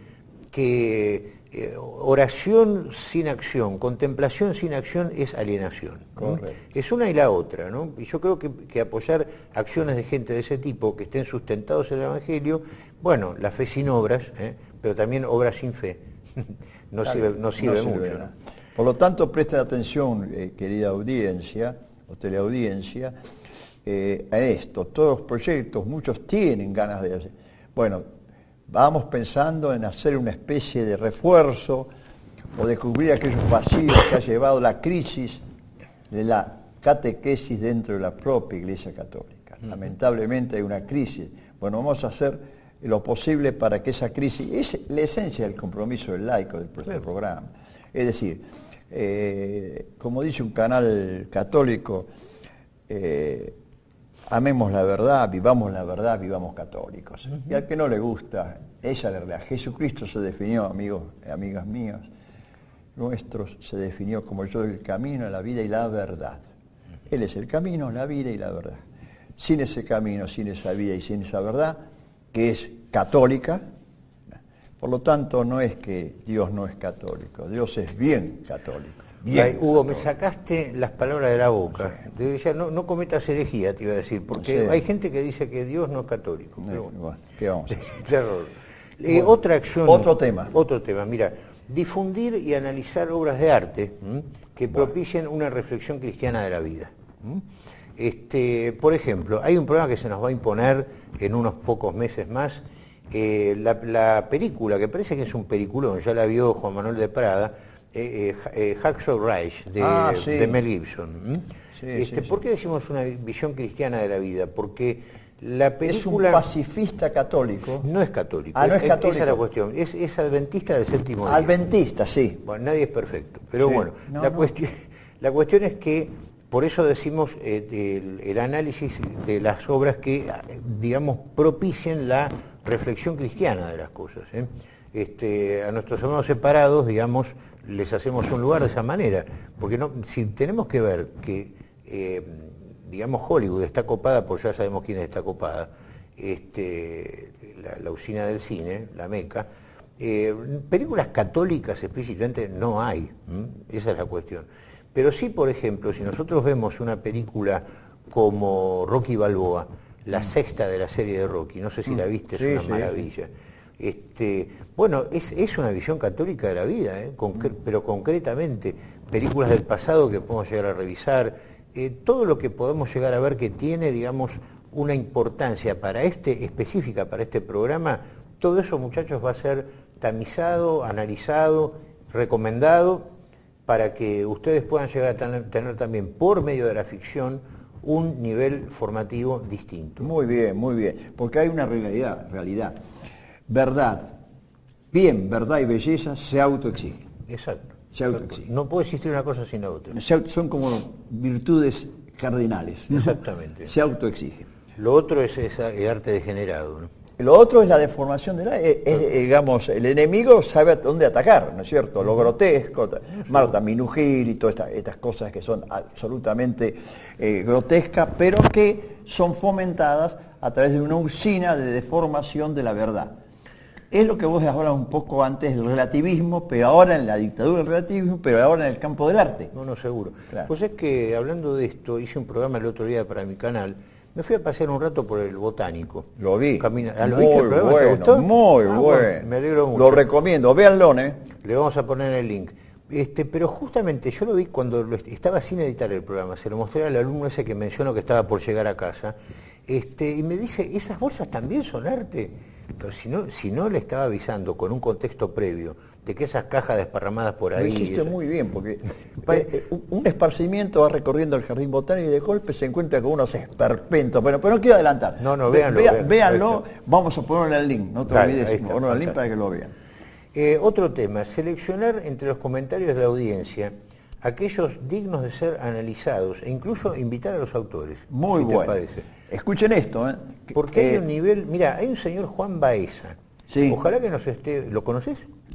que eh, oración sin acción, contemplación sin acción es alienación. Correcto. ¿no? Es una y la otra, ¿no? Y yo creo que, que apoyar acciones de gente de ese tipo, que estén sustentados en el Evangelio, bueno, la fe sin obras, ¿eh? pero también obras sin fe, no, claro, sirve, no sirve no mucho. Sirve, ¿no? Por lo tanto, presten atención, eh, querida audiencia, o teleaudiencia, eh, a esto. Todos los proyectos, muchos tienen ganas de hacer. Bueno, vamos pensando en hacer una especie de refuerzo o de cubrir aquellos vacíos que ha llevado la crisis de la catequesis dentro de la propia Iglesia Católica. Uh-huh. Lamentablemente hay una crisis. Bueno, vamos a hacer lo posible para que esa crisis, es la esencia del compromiso del laico del claro. programa. Es decir, eh, como dice un canal católico, eh, amemos la verdad, vivamos la verdad, vivamos católicos. Uh-huh. Y al que no le gusta, esa es la realidad. Jesucristo se definió, amigos, amigas mías, nuestros se definió como yo el camino, la vida y la verdad. Él es el camino, la vida y la verdad. Sin ese camino, sin esa vida y sin esa verdad, que es católica, por lo tanto no es que Dios no es católico, Dios es bien católico. Bien, Ay, Hugo, me sacaste las palabras de la boca. Te decía, no, no cometas herejía, te iba a decir, porque sí. hay gente que dice que Dios no es católico. Pero bueno, bueno, ¿qué vamos a hacer? eh, bueno, otra acción. Otro tema. Otro tema, mira, difundir y analizar obras de arte ¿m? que bueno. propicien una reflexión cristiana de la vida. ¿m? Este, por ejemplo, hay un programa que se nos va a imponer en unos pocos meses más, eh, la, la película, que parece que es un peliculón, ya la vio Juan Manuel de Prada, eh, eh, Hacksaw Ridge, de, ah, sí. de Mel Gibson. Sí, este, sí, ¿Por sí. qué decimos una visión cristiana de la vida? Porque la película... Es un pacifista católico. No es católico. Ah, no es, es católico. Esa es la cuestión. Es, es adventista del séptimo día. Adventista, sí. Bueno, nadie es perfecto. Pero sí. bueno, no, la, no. Cuestión, la cuestión es que... Por eso decimos eh, el, el análisis de las obras que, digamos, propicien la reflexión cristiana de las cosas. ¿eh? Este, a nuestros hermanos separados, digamos, les hacemos un lugar de esa manera. Porque no, si tenemos que ver que, eh, digamos, Hollywood está copada, pues ya sabemos quién está copada, este, la, la usina del cine, la Meca, eh, películas católicas explícitamente no hay. ¿m? Esa es la cuestión. Pero sí, por ejemplo, si nosotros vemos una película como Rocky Balboa, la sexta de la serie de Rocky, no sé si la viste, es sí, una sí, maravilla. Sí. Este, bueno, es, es una visión católica de la vida, ¿eh? Concre- pero concretamente, películas del pasado que podemos llegar a revisar, eh, todo lo que podemos llegar a ver que tiene, digamos, una importancia para este, específica para este programa, todo eso, muchachos, va a ser tamizado, analizado, recomendado, para que ustedes puedan llegar a tener, tener también, por medio de la ficción, un nivel formativo distinto. Muy bien, muy bien, porque hay una realidad, realidad. Verdad, bien, verdad y belleza se autoexigen. Exacto. Se autoexigen. No puede existir una cosa sin la otra. Son como virtudes cardinales. ¿no? Exactamente. Se autoexigen. Lo otro es, es el arte degenerado, ¿no? Lo otro es la deformación de la... Es, es, digamos, el enemigo sabe a dónde atacar, ¿no es cierto? Lo grotesco, Marta Minujín y todas estas, estas cosas que son absolutamente eh, grotescas, pero que son fomentadas a través de una usina de deformación de la verdad. Es lo que vos hablabas un poco antes del relativismo, pero ahora en la dictadura del relativismo, pero ahora en el campo del arte. No, no, seguro. Claro. Pues es que, hablando de esto, hice un programa el otro día para mi canal. Me fui a pasear un rato por el Botánico. Lo vi. Camina... ¿Ah, ¿lo muy viste el programa? bueno, ¿Te gustó? muy ah, bueno. bueno. Me alegro mucho. Lo recomiendo, véanlo, ¿eh? Le vamos a poner el link. Este, pero justamente yo lo vi cuando lo est- estaba sin editar el programa, se lo mostré al alumno ese que mencionó que estaba por llegar a casa, este, y me dice, ¿esas bolsas también son arte? Pero si no, si no le estaba avisando con un contexto previo de que esas cajas desparramadas por ahí... Lo hiciste eso, muy bien, porque eh, un esparcimiento va recorriendo el jardín botánico y de golpe se encuentra con unos esperpentos. Pero, pero no quiero adelantar. No, no, véanlo. Vea, véanlo, véanlo, vamos a ponerle el link, no te Dale, olvides, está, ponerle el link para que lo vean. Eh, otro tema, seleccionar entre los comentarios de la audiencia aquellos dignos de ser analizados e incluso invitar a los autores. Muy si bueno. te parece. Escuchen esto, ¿eh? Porque eh, hay un nivel, mira, hay un señor Juan Baeza. Sí. Ojalá que nos esté, ¿lo conoces?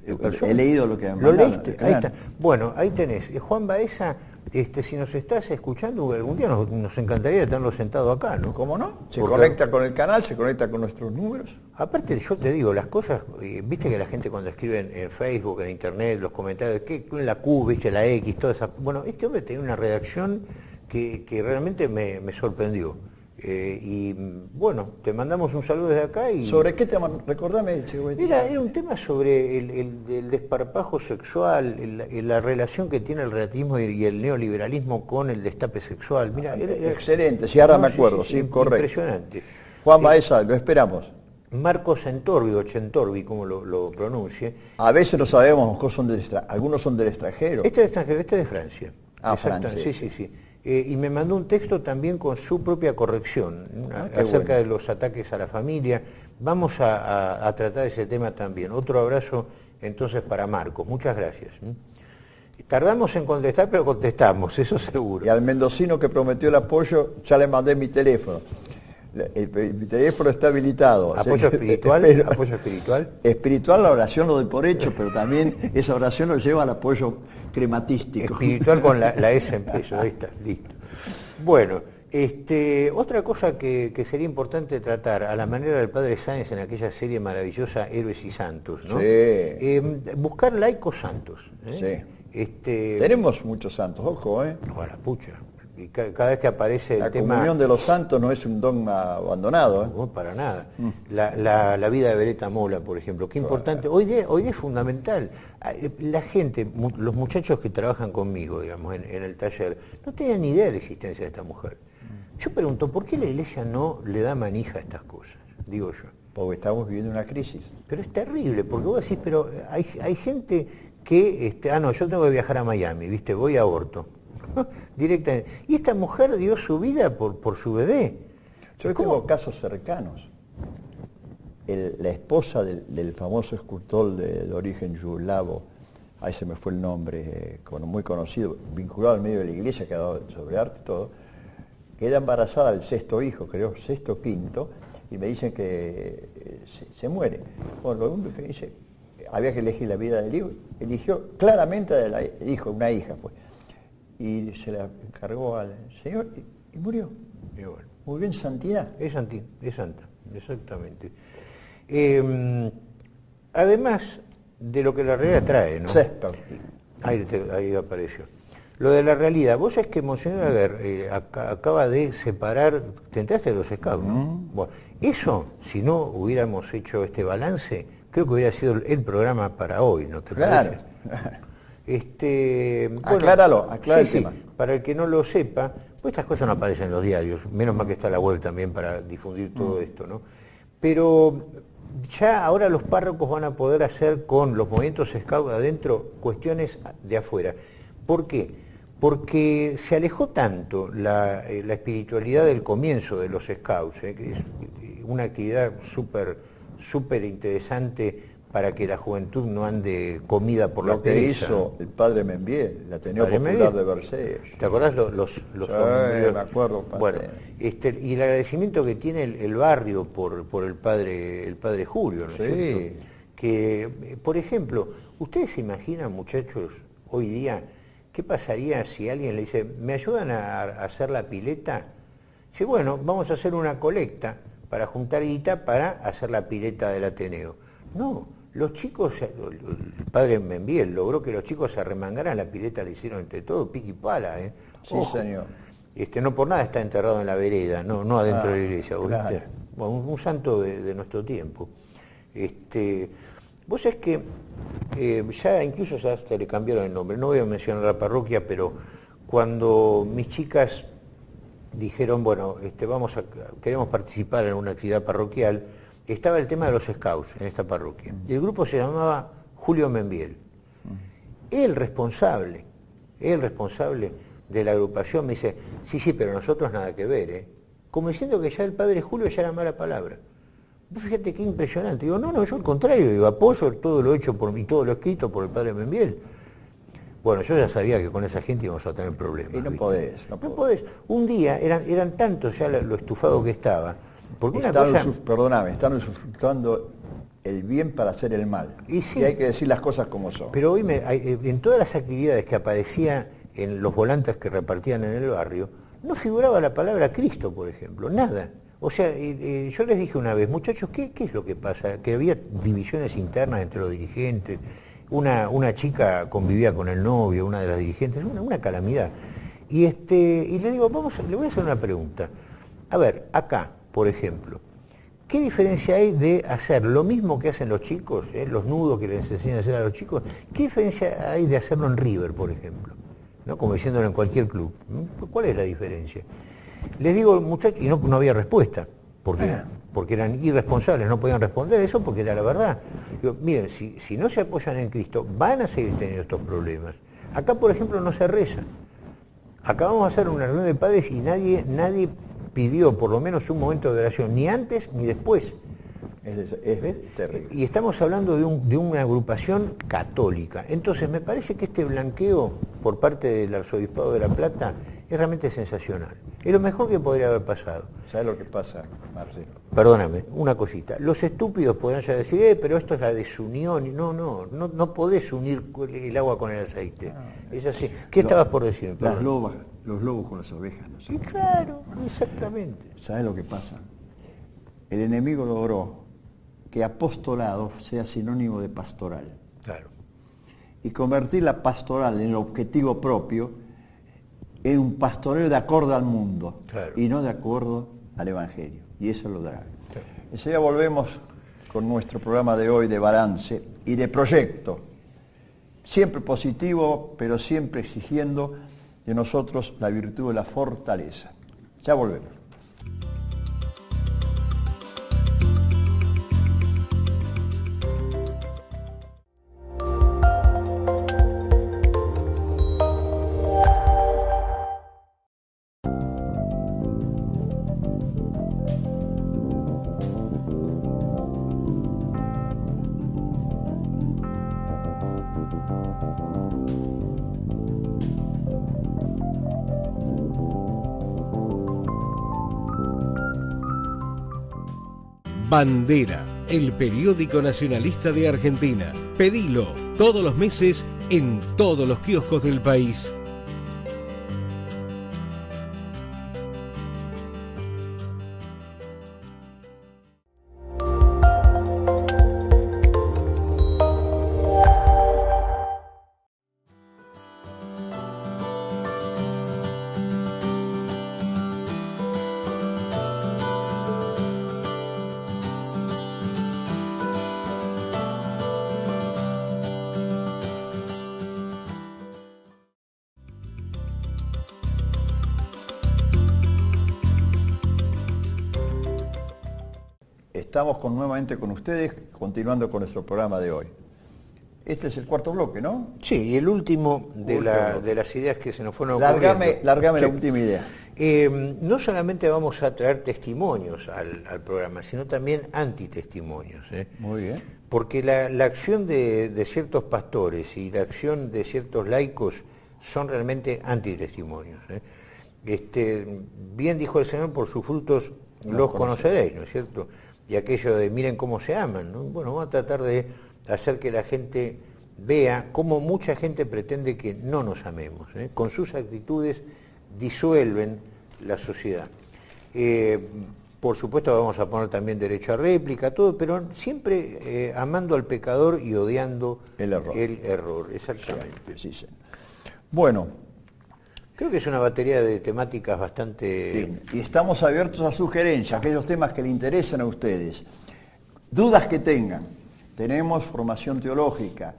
he leído lo que han ¿Lo mandado, leíste? claro. Ahí está. Bueno, ahí tenés. Eh, Juan Baeza, este, si nos estás escuchando, algún día nos, nos encantaría tenerlo sentado acá, ¿no? ¿Cómo no? Se Porque- conecta con el canal, se conecta con nuestros números. Aparte, yo te digo, las cosas, eh, viste que la gente cuando escribe en, en Facebook, en Internet, los comentarios, que la Q, viste, la X, todas esas... Bueno, este hombre tenía una redacción que, que realmente me, me sorprendió. Eh, y bueno, te mandamos un saludo desde acá y... ¿Sobre qué tema? Recordame, Chihuahua. Era, era un tema sobre el, el, el desparpajo sexual, el- el- la relación que tiene el relativismo y, y el neoliberalismo con el destape sexual. Mira, era- era- Excelente, sí, ahora me acuerdo, sí, correcto. Impresionante. Juan Eh, Baeza, lo esperamos. Marcos Centorbi o Centorbi, como lo, lo pronuncie. A veces no sabemos, son del extra- algunos son del extranjero. Este es de extranjero, este es de Francia. Ah, Exacta- francés. Sí, sí, sí. Eh, y me mandó un texto también con su propia corrección Ah, a- qué acerca bueno. de los ataques a la familia. Vamos a, a- a tratar ese tema también. Otro abrazo entonces para Marcos. Muchas gracias. ¿m? Tardamos en contestar, pero contestamos, eso seguro. Y al mendocino que prometió el apoyo, ya le mandé mi teléfono. Le- el- el- mi teléfono está habilitado. así ¿Apoyo que espiritual? espero- ¿Apoyo espiritual? Espiritual, la oración lo doy por hecho, pero también esa oración lo lleva al apoyo crematístico. Espiritual con la, la S en peso, ahí está, listo. Bueno, este, otra cosa que, que sería importante tratar, a la manera del padre Sáenz en aquella serie maravillosa Héroes y Santos, ¿no? Sí. Eh, buscar laicos santos. ¿eh? Sí. Este, Tenemos muchos santos, ojo, ¿eh? no, a la pucha. Y ca- cada vez que aparece el La tema... comunión de los santos no es un dogma abandonado, ¿eh? No, para nada. La, la- la vida de Beretta Mola, por ejemplo, qué importante. Hoy día, hoy día es fundamental. Ah, la gente, mu- los muchachos que trabajan conmigo, digamos, en, en el taller, no tenían ni idea de la existencia de esta mujer. Yo pregunto, ¿por qué la iglesia no le da manija a estas cosas? Digo yo. Porque estamos viviendo una crisis. Pero es terrible, porque vos decís, pero hay, hay gente que, este, ah, no, yo tengo que viajar a Miami, ¿viste? Voy a aborto. Directamente. Y esta mujer dio su vida por, por su bebé. Yo ¿Cómo? tengo casos cercanos. El- la esposa del, del famoso escultor de, de origen yugoslavo, ahí se me fue el nombre, eh, con- muy conocido, vinculado al medio de la iglesia, que ha dado sobre arte y todo, queda embarazada del sexto hijo, creo, sexto quinto, y me dicen que eh, se, se muere. Bueno, lo único que dice, había que elegir la vida del hijo, eligió claramente del hijo, una hija fue, y se la encargó al Señor y, y murió. Y bueno. Murió en santidad. Es, santi, es santa, exactamente. Eh, además de lo que la realidad trae, ¿no? Sí, perdón. Ahí, te- ahí apareció. Lo de la realidad, vos sabés que Monseñor Aguer eh, acá- acaba de separar, ¿te enteraste de los scouts? ¿no? Bueno, eso, si no hubiéramos hecho este balance, creo que hubiera sido el, el programa para hoy, ¿no te Claro. parece? Este, bueno, Acláralo, aclara sí, el sí, tema. para el que no lo sepa, pues estas cosas no aparecen en los diarios, menos mal que está la web también para difundir todo Mm. esto, ¿no? Pero ya ahora los párrocos van a poder hacer con los movimientos scout adentro cuestiones de afuera. ¿Por qué? Porque se alejó tanto la, eh, la espiritualidad del comienzo de los scouts, eh, que es una actividad súper súper interesante para que la juventud no ande comida por la Lo que pereza, hizo ¿no? el padre Membiel, el Ateneo Padre Popular Membiel. de Versalles. ¿Te acordás lo- los los Sí, sombreros? me acuerdo, padre. Bueno, este, y el agradecimiento que tiene el, el barrio por, por el padre el padre Julio, ¿no es Sí. cierto? Que, eh, por ejemplo, ¿ustedes se imaginan, muchachos, hoy día, qué pasaría si alguien le dice, ¿me ayudan a, a hacer la pileta? Dice, bueno, vamos a hacer una colecta para juntar guita para hacer la pileta del Ateneo. No, los chicos, el padre Membiel logró que los chicos se arremangaran, la pileta la hicieron entre todos, pique y pala, ¿eh? Sí, Ojo. señor. Este, no por nada está enterrado en la vereda, no, no adentro Ah, de la iglesia, ¿vos claro. viste? Bueno, un, un santo de, de nuestro tiempo. Este, vos sabés que eh, ya incluso ya hasta le cambiaron el nombre, no voy a mencionar la parroquia, pero cuando mis chicas dijeron, bueno, este, vamos a, queremos participar en una actividad parroquial, estaba el tema de los scouts en esta parroquia. Y el grupo se llamaba Julio Membiel. El responsable, el responsable de la agrupación me dice, sí, sí, pero nosotros nada que ver, ¿eh? Como diciendo que ya el padre Julio ya era mala palabra. Vos fíjate qué impresionante. Digo, no, no, yo al contrario, digo, apoyo todo lo hecho por mí, todo lo escrito por el padre Membiel. Bueno, yo ya sabía que con esa gente íbamos a tener problemas. Y no ¿viste? podés, no No podés. podés. Un día eran, eran tantos ya lo estufado que estaba. Porque una Están cosa... usuf- perdóname, están usufructuando el bien para hacer el mal. Y, sí, y hay que decir las cosas como son. Pero hoy me, hay, en todas las actividades que aparecía en los volantes que repartían en el barrio, no figuraba la palabra Cristo, por ejemplo, nada. O sea, eh, eh, yo les dije una vez, muchachos, ¿qué, ¿qué es lo que pasa? Que había divisiones internas entre los dirigentes, una, una chica convivía con el novio, una de las dirigentes, una, una calamidad. Y, este, y le digo, vamos, le voy a hacer una pregunta. A ver, acá, por ejemplo, ¿qué diferencia hay de hacer lo mismo que hacen los chicos, eh, los nudos que les enseñan a hacer a los chicos? ¿Qué diferencia hay de hacerlo en River, por ejemplo? ¿No? Como diciéndolo en cualquier club. ¿Cuál es la diferencia? Les digo, muchachos, y no, no había respuesta, porque, porque eran irresponsables, no podían responder eso porque era la verdad. Digo, miren, si, si no se apoyan en Cristo, van a seguir teniendo estos problemas. Acá, por ejemplo, no se reza. Acá vamos a hacer una reunión de padres y nadie, nadie pidió por lo menos un momento de oración, ni antes ni después. Es, es terrible. Y estamos hablando de, un, de una agrupación católica. Entonces me parece que este blanqueo por parte del Arzobispado de La Plata es realmente sensacional. Es lo mejor que podría haber pasado. ¿Sabes lo que pasa, Marcelo? Perdóname, una cosita. Los estúpidos podrán ya decir, eh, pero esto es la desunión. No, no, no, no podés unir el agua con el aceite. No, es así. ¿Qué lo, estabas por decir? Las lobas, los lobos con las ovejas. ¿No? Sí, claro, exactamente. ¿Sabes lo que pasa? El enemigo logró que apostolado sea sinónimo de pastoral. Claro. Y convertir la pastoral en el objetivo propio en un pastoreo de acuerdo al mundo, claro, y no de acuerdo al Evangelio. Y eso es lo grave. Claro. Enseguida volvemos con nuestro programa de hoy de balance y de proyecto. Siempre positivo, pero siempre exigiendo de nosotros la virtud de la fortaleza. Ya volvemos. Bandera, el periódico nacionalista de Argentina. Pedilo todos los meses en todos los kioscos del país. Estamos con, nuevamente con ustedes, continuando con nuestro programa de hoy. Este es el cuarto bloque, ¿no? Sí, y el último de, la, de las ideas que se nos fueron ocurriendo. Largame sí. La última idea. Eh, no solamente vamos a traer testimonios al, al programa, sino también antitestimonios. ¿eh? Muy bien. Porque la, la acción de, de ciertos pastores y la acción de ciertos laicos son realmente antitestimonios. ¿eh? Este, bien dijo el Señor, por sus frutos los, los conoceréis, ¿no es cierto? Y aquello de miren cómo se aman, ¿no? Bueno, vamos a tratar de hacer que la gente vea cómo mucha gente pretende que no nos amemos, ¿eh? Con sus actitudes disuelven la sociedad. Eh, por supuesto vamos a poner también derecho a réplica, todo, pero siempre eh, amando al pecador y odiando el error. El error, exactamente. Sí, sí. Bueno. Creo que es una batería de temáticas bastante... Bien. Y estamos abiertos a sugerencias, aquellos temas que le interesen a ustedes. Dudas que tengan. Tenemos formación teológica.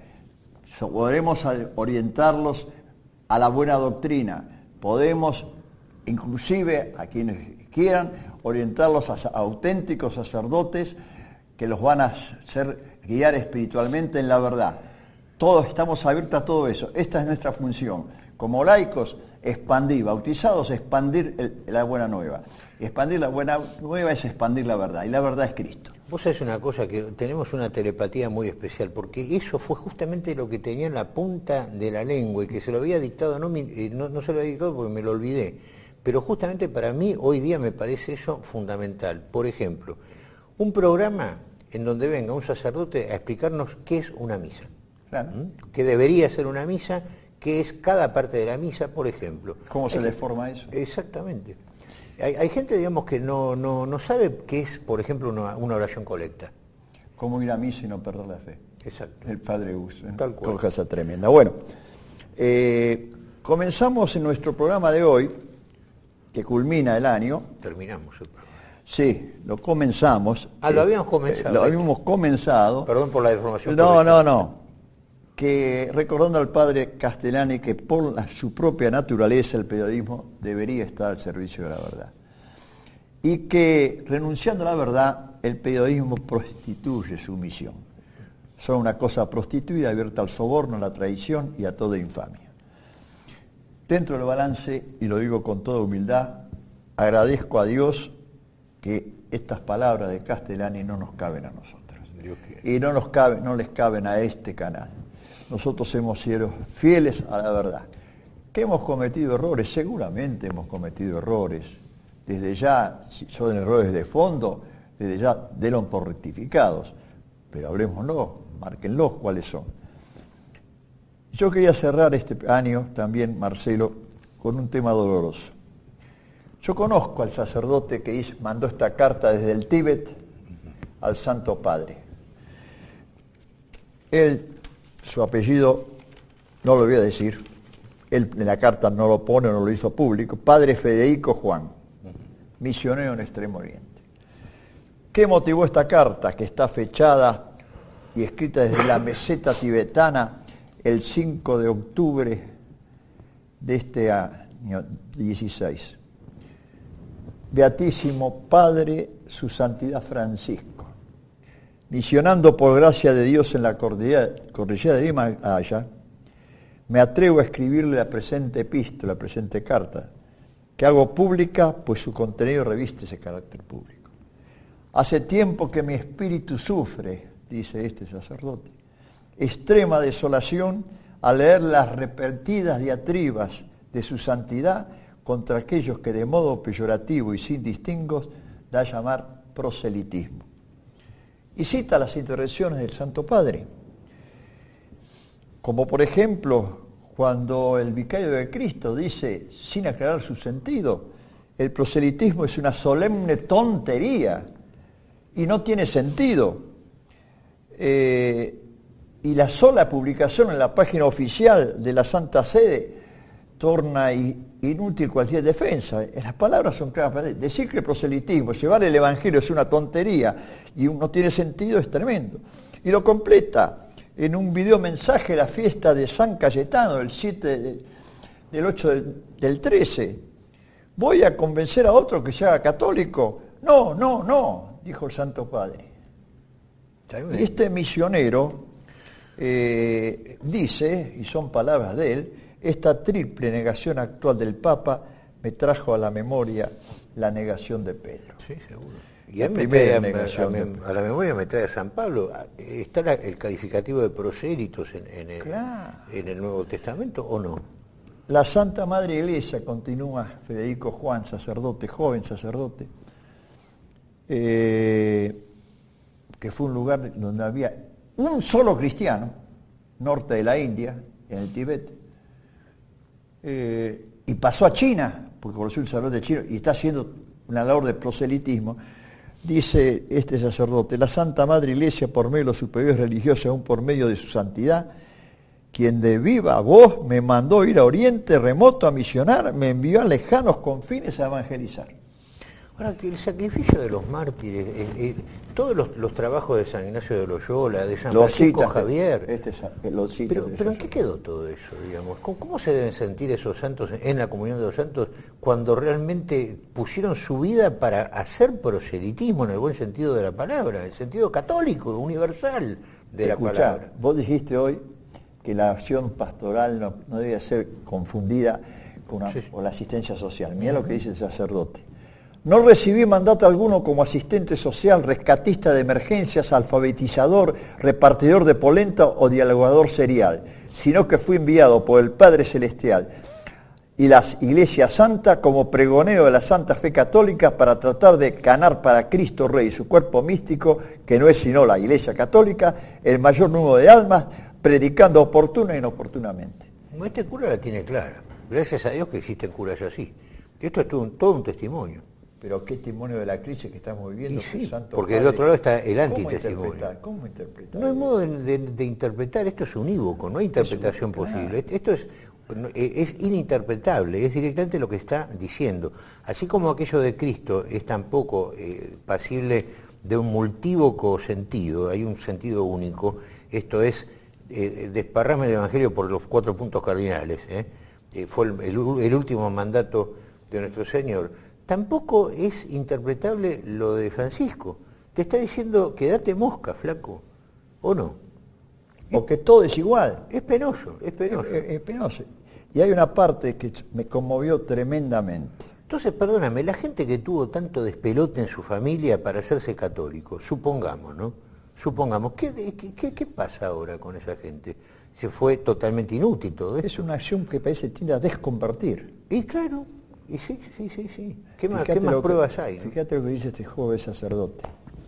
Podremos orientarlos a la buena doctrina. Podemos, inclusive, a quienes quieran, orientarlos a auténticos sacerdotes que los van a hacer guiar espiritualmente en la verdad. Todos estamos abiertos a todo eso. Esta es nuestra función. Como laicos, expandir, bautizados, expandir el, la buena nueva. Expandir la buena nueva es expandir la verdad, y la verdad es Cristo. Vos sabés una cosa, que tenemos una telepatía muy especial, porque eso fue justamente lo que tenía en la punta de la lengua y que se lo había dictado, no, no, no se lo había dictado porque me lo olvidé, pero justamente para mí hoy día me parece eso fundamental. Por ejemplo, un programa en donde venga un sacerdote a explicarnos qué es una misa. Claro. ¿Mm? ¿Qué debería ser una misa? ¿Qué es cada parte de la misa, por ejemplo? ¿Cómo se hay, le forma eso? Exactamente. Hay, hay gente, digamos, que no, no, no sabe qué es, por ejemplo, una, una oración colecta. ¿Cómo ir a misa y no perder la fe? Exacto. El padre Gus. ¿eh? Tal cual. Cosa tremenda. Bueno, eh, comenzamos en nuestro programa de hoy, que culmina el año. Terminamos el programa. Sí, lo comenzamos. Ah, lo habíamos comenzado. Eh, lo habíamos comenzado. Perdón por la deformación. No, no, no. Que recordando al padre Castellani que por la, su propia naturaleza el periodismo debería estar al servicio de la verdad. Y que renunciando a la verdad, el periodismo prostituye su misión. Son una cosa prostituida abierta al soborno, a la traición y a toda infamia. Dentro del balance, y lo digo con toda humildad, agradezco a Dios que estas palabras de Castellani no nos caben a nosotros. Y no, nos cabe, no les caben a este canal. Nosotros hemos sido fieles a la verdad. ¿Que hemos cometido errores? Seguramente hemos cometido errores. Desde ya, si son errores de fondo, desde ya denlos por rectificados. Pero hablemoslo, márquenlos cuáles son. Yo quería cerrar este año también, Marcelo, con un tema doloroso. Yo conozco al sacerdote que hizo, mandó esta carta desde el Tíbet al Santo Padre. Él, su apellido, no lo voy a decir, él en la carta no lo pone, no lo hizo público, Padre Federico Juan, misionero en Extremo Oriente. ¿Qué motivó esta carta? Que está fechada y escrita desde la meseta tibetana el cinco de octubre de este año dieciséis. Beatísimo Padre, su Santidad Francisco, misionando por gracia de Dios en la cordillera del Himalaya, me atrevo a escribirle la presente epístola, la presente carta, que hago pública, pues su contenido reviste ese carácter público. Hace tiempo que mi espíritu sufre, dice este sacerdote, extrema desolación al leer las repetidas diatribas de su santidad contra aquellos que de modo peyorativo y sin distingos da a llamar proselitismo. Y cita las intervenciones del Santo Padre, como por ejemplo cuando el vicario de Cristo dice, sin aclarar su sentido, el proselitismo es una solemne tontería y no tiene sentido. Eh, y la sola publicación en la página oficial de la Santa Sede torna inútil cualquier defensa. Las palabras son claras. Decir que el proselitismo, llevar el Evangelio es una tontería y no tiene sentido es tremendo. Y lo completa en un video mensaje la fiesta de San Cayetano, el siete de, del ocho del, del trece. ¿Voy a convencer a otro que se haga católico? No, no, no, dijo el Santo Padre. Y este misionero eh, dice, y son palabras de él, esta triple negación actual del Papa me trajo a la memoria la negación de Pedro. Sí, seguro. Y a, me trae, a, a, a la memoria me trae a San Pablo. ¿Está la, el calificativo de prosélitos en, en, el, claro. en el Nuevo Testamento o no? La Santa Madre Iglesia, continúa Federico Juan, sacerdote, joven sacerdote, eh, que fue un lugar donde había un solo cristiano, norte de la India, en el Tíbet, Eh, y pasó a China, porque conoció un sacerdote chino, y está haciendo una labor de proselitismo, dice este sacerdote, la Santa Madre Iglesia, por medio de los superiores religiosos, aún por medio de su santidad, quien de viva voz me mandó ir a Oriente remoto a misionar, me envió a lejanos confines a evangelizar. Ahora, que el sacrificio de los mártires, eh, eh, todos los, los trabajos de San Ignacio de Loyola, de San lo Francisco cita, Javier, este, lo cita, pero, pero ¿en qué quedó todo eso, digamos? ¿Cómo, ¿Cómo se deben sentir esos santos en la comunión de los santos cuando realmente pusieron su vida para hacer proselitismo en el buen sentido de la palabra, el sentido católico, universal de la Escuchá, palabra? Vos dijiste hoy que la acción pastoral no, no debía ser confundida con, una, sí, sí. con la asistencia social. Mirá uh-huh. lo que dice el sacerdote. No recibí mandato alguno como asistente social, rescatista de emergencias, alfabetizador, repartidor de polenta o dialogador serial, sino que fui enviado por el Padre Celestial y las iglesias santas como pregonero de la Santa Fe Católica para tratar de ganar para Cristo Rey y su cuerpo místico, que no es sino la Iglesia Católica, el mayor número de almas, predicando oportuna e inoportunamente. Este cura la tiene clara. Gracias a Dios que existen curas así. Esto es todo un, todo un testimonio. Pero qué testimonio de la crisis que estamos viviendo. Y sí, Santo porque Padre, del otro lado está el ¿cómo antitestimonio. interpretar? ¿Cómo interpretar? No hay modo de, de, de interpretar, esto es unívoco, no hay interpretación Eso, posible. claro. Esto es, es ininterpretable, es directamente lo que está diciendo. Así como aquello de Cristo es tampoco eh, pasible de un multívoco sentido, hay un sentido único, esto es eh, desparrame el Evangelio por los cuatro puntos cardinales, ¿eh? Eh, fue el, el, el último mandato de nuestro Señor. Tampoco es interpretable lo de Francisco. Te está diciendo, quédate mosca, flaco, ¿o no? O que todo es igual. Es penoso, es penoso. Es, es penoso. Y hay una parte que me conmovió tremendamente. Entonces, perdóname, la gente que tuvo tanto despelote en su familia para hacerse católico, supongamos, ¿no? Supongamos, ¿qué, qué, qué pasa ahora con esa gente? Se fue totalmente inútil todo esto. Es una acción que parece tiende a desconvertir. Y claro, y sí, sí, sí, sí. ¿Qué más, Fíjate ¿qué más lo que- pruebas hay? ¿no? Fíjate lo que dice este joven sacerdote.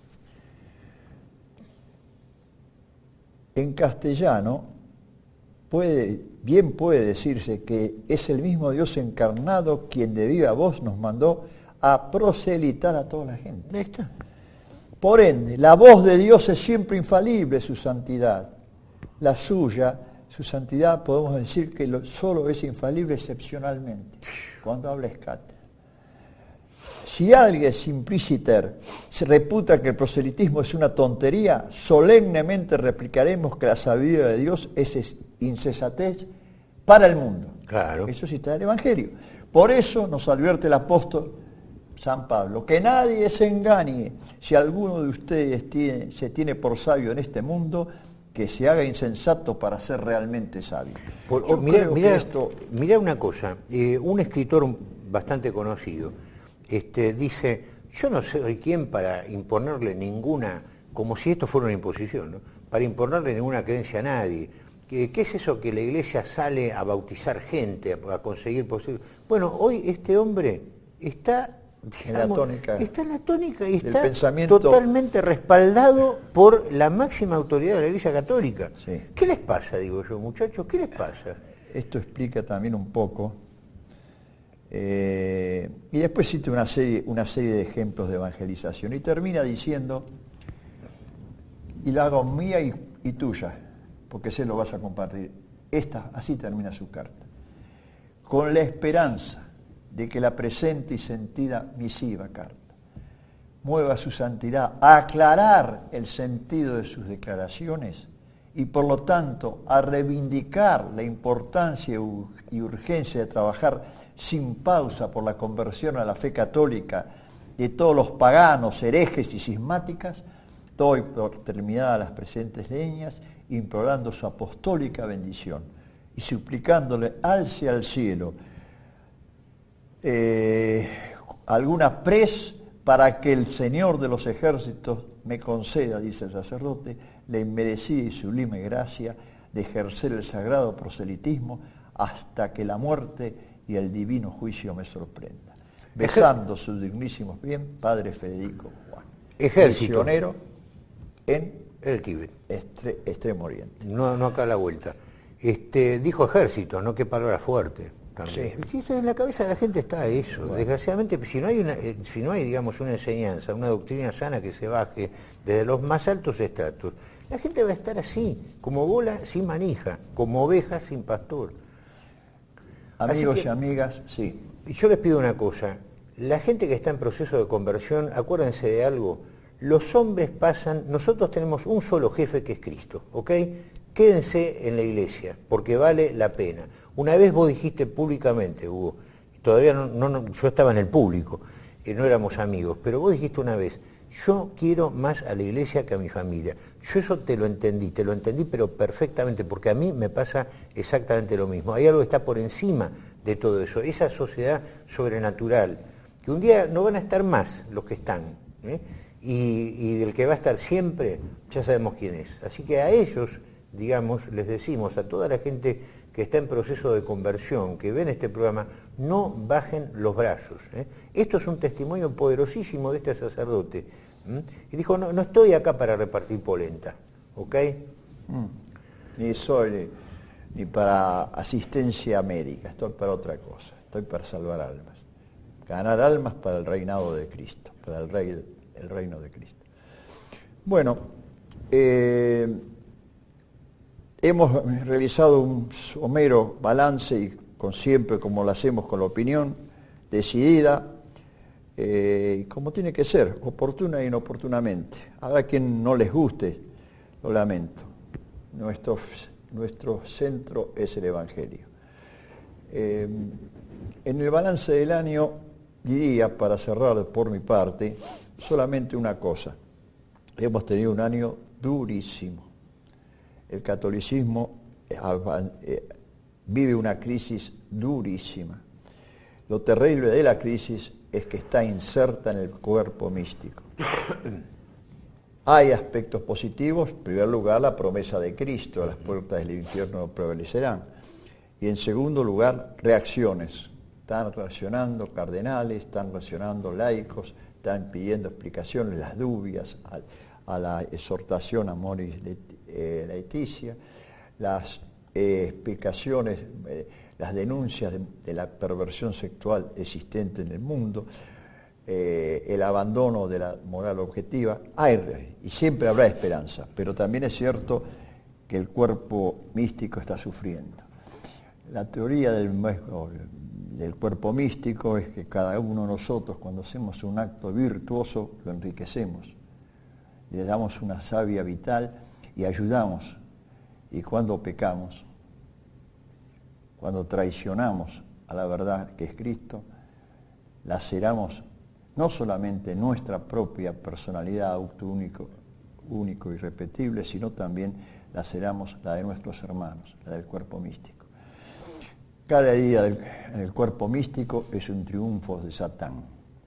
En castellano, puede, bien puede decirse que es el mismo Dios encarnado quien de viva voz nos mandó a proselitar a toda la gente. Ahí está. Por ende, la voz de Dios es siempre infalible, su santidad. La suya, su santidad, podemos decir que lo, solo es infalible excepcionalmente, cuando habla escate. Si alguien simpliciter se reputa que el proselitismo es una tontería, solemnemente replicaremos que la sabiduría de Dios es insensatez para el mundo. Claro. Eso sí está en el Evangelio. Por eso nos advierte el apóstol San Pablo, que nadie se engañe. Si alguno de ustedes tiene, se tiene por sabio en este mundo, que se haga insensato para ser realmente sabio. Por, Yo oh, mira, creo que mira, esto... mira una cosa, eh, un escritor bastante conocido este, dice, yo no soy quien para imponerle ninguna, como si esto fuera una imposición, ¿no? Para imponerle ninguna creencia a nadie. ¿Qué, ¿Qué es eso que la iglesia sale a bautizar gente, a, a conseguir posible? Bueno, hoy este hombre está... En la tónica está en la tónica y del está pensamiento. totalmente respaldado por la máxima autoridad de la Iglesia Católica. Sí. ¿Qué les pasa, digo yo, muchachos? ¿Qué les pasa? Esto explica también un poco. Eh, y después cita una serie, una serie de ejemplos de evangelización. Y termina diciendo, y la hago mía y, y tuya, porque se lo vas a compartir. Esta, así termina su carta. Con la esperanza de que la presente y sentida misiva carta mueva su santidad a aclarar el sentido de sus declaraciones y por lo tanto a reivindicar la importancia y urgencia de trabajar sin pausa por la conversión a la fe católica de todos los paganos, herejes y cismáticas, doy por terminadas las presentes leñas, implorando su apostólica bendición y suplicándole alce al cielo Eh, alguna pres para que el Señor de los ejércitos me conceda, dice el sacerdote, la inmerecida y sublime gracia de ejercer el sagrado proselitismo hasta que la muerte y el divino juicio me sorprenda. Besando sus dignísimos bien, Padre Federico Juan, Ejército. misionero en El Tíbet. Extre- Extremo Oriente. No, no acá a la vuelta. Este, dijo ejército, no qué palabra fuerte. También. Sí. Sí, en la cabeza de la gente está eso. Bueno. Desgraciadamente, si no hay una, eh, si no hay, digamos, una enseñanza, una doctrina sana que se baje desde los más altos estratos, la gente va a estar así, como bola sin manija, como oveja sin pastor. Amigos Así que- y amigas, sí. Y yo les pido una cosa, la gente que está en proceso de conversión, acuérdense de algo, los hombres pasan, nosotros tenemos un solo jefe que es Cristo, ¿ok? Quédense en la iglesia, porque vale la pena. Una vez vos dijiste públicamente, Hugo, todavía no, no, no yo estaba en el público, eh, no éramos amigos, pero vos dijiste una vez, yo quiero más a la iglesia que a mi familia. Yo eso te lo entendí, te lo entendí pero perfectamente, porque a mí me pasa exactamente lo mismo. Hay algo que está por encima de todo eso, esa sociedad sobrenatural, que un día no van a estar más los que están, ¿eh? y, y del que va a estar siempre, ya sabemos quién es. Así que a ellos, digamos, les decimos, a toda la gente que está en proceso de conversión, que ven este programa, no bajen los brazos. ¿eh? Esto es un testimonio poderosísimo de este sacerdote. ¿eh? Y dijo, no, no estoy acá para repartir polenta, ¿ok? Mm. Ni soy ni para asistencia médica, estoy para otra cosa, estoy para salvar almas. Ganar almas para el reinado de Cristo, para el, rey, el reino de Cristo. Bueno, eh, hemos realizado un somero balance y con siempre como lo hacemos con la opinión decidida, eh, como tiene que ser, oportuna e inoportunamente. Habrá quien no les guste, lo lamento. Nuestro, nuestro centro es el Evangelio. Eh, en el balance del año diría, para cerrar por mi parte, solamente una cosa. Hemos tenido un año durísimo. El catolicismo vive una crisis durísima. Lo terrible de la crisis es que está inserta en el cuerpo místico. Hay aspectos positivos, en primer lugar la promesa de Cristo, las puertas del infierno no prevalecerán. Y en segundo lugar, reacciones. Están reaccionando cardenales, están reaccionando laicos, están pidiendo explicaciones, las dubias a, a la exhortación a Amoris Laetitia, las eh, explicaciones, eh, las denuncias de, de la perversión sexual existente en el mundo, eh, el abandono de la moral objetiva. Hay, y siempre habrá esperanza, pero también es cierto que el cuerpo místico está sufriendo. La teoría del, del cuerpo místico es que cada uno de nosotros, cuando hacemos un acto virtuoso, lo enriquecemos, le damos una savia vital y ayudamos. Y cuando pecamos, cuando traicionamos a la verdad que es Cristo, laceramos no solamente nuestra propia personalidad, auto único, único y irrepetible, sino también laceramos la de nuestros hermanos, la del cuerpo místico. Cada día del, en el cuerpo místico es un triunfo de Satán.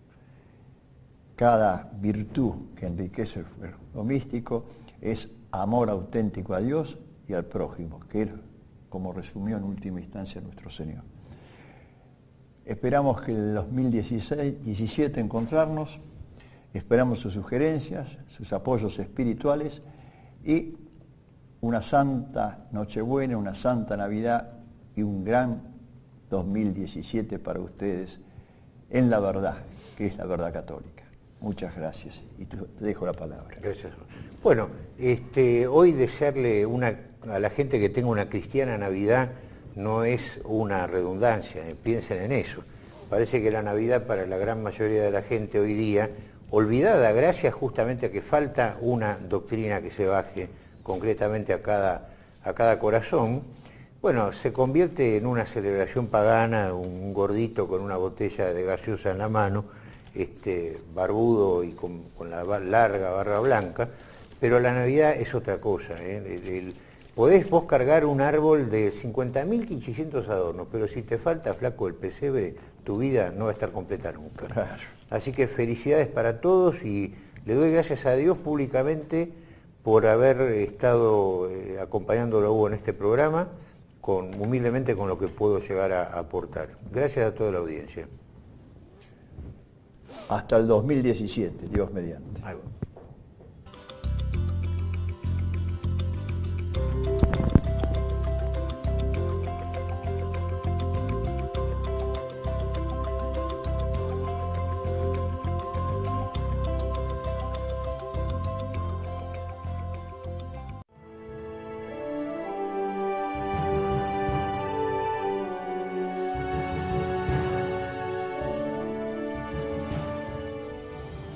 Cada virtud que enriquece el cuerpo místico es amor auténtico a Dios y al prójimo, que es como resumió en última instancia nuestro Señor. Esperamos que en el dos mil dieciséis, diecisiete encontrarnos, esperamos sus sugerencias, sus apoyos espirituales y una santa Nochebuena, una santa Navidad y un gran dos mil diecisiete para ustedes en la verdad, que es la verdad católica. Muchas gracias y te dejo la palabra. Gracias. Bueno, este, hoy desearle una, a la gente que tenga una cristiana Navidad no es una redundancia, piensen en eso. Parece que la Navidad para la gran mayoría de la gente hoy día, olvidada gracias justamente a que falta una doctrina que se baje concretamente a cada, a cada corazón, bueno, se convierte en una celebración pagana, un gordito con una botella de gaseosa en la mano, este, barbudo y con, con la larga barba blanca, pero la Navidad es otra cosa. ¿eh? El, el, podés vos cargar un árbol de cincuenta mil quinientos adornos, pero si te falta, flaco, el pesebre, tu vida no va a estar completa nunca. Claro. Así que felicidades para todos y le doy gracias a Dios públicamente por haber estado eh, acompañándolo a Hugo en este programa, con, humildemente con lo que puedo llegar a, a aportar. Gracias a toda la audiencia. Hasta el dos mil diecisiete, Dios mediante. Ahí va.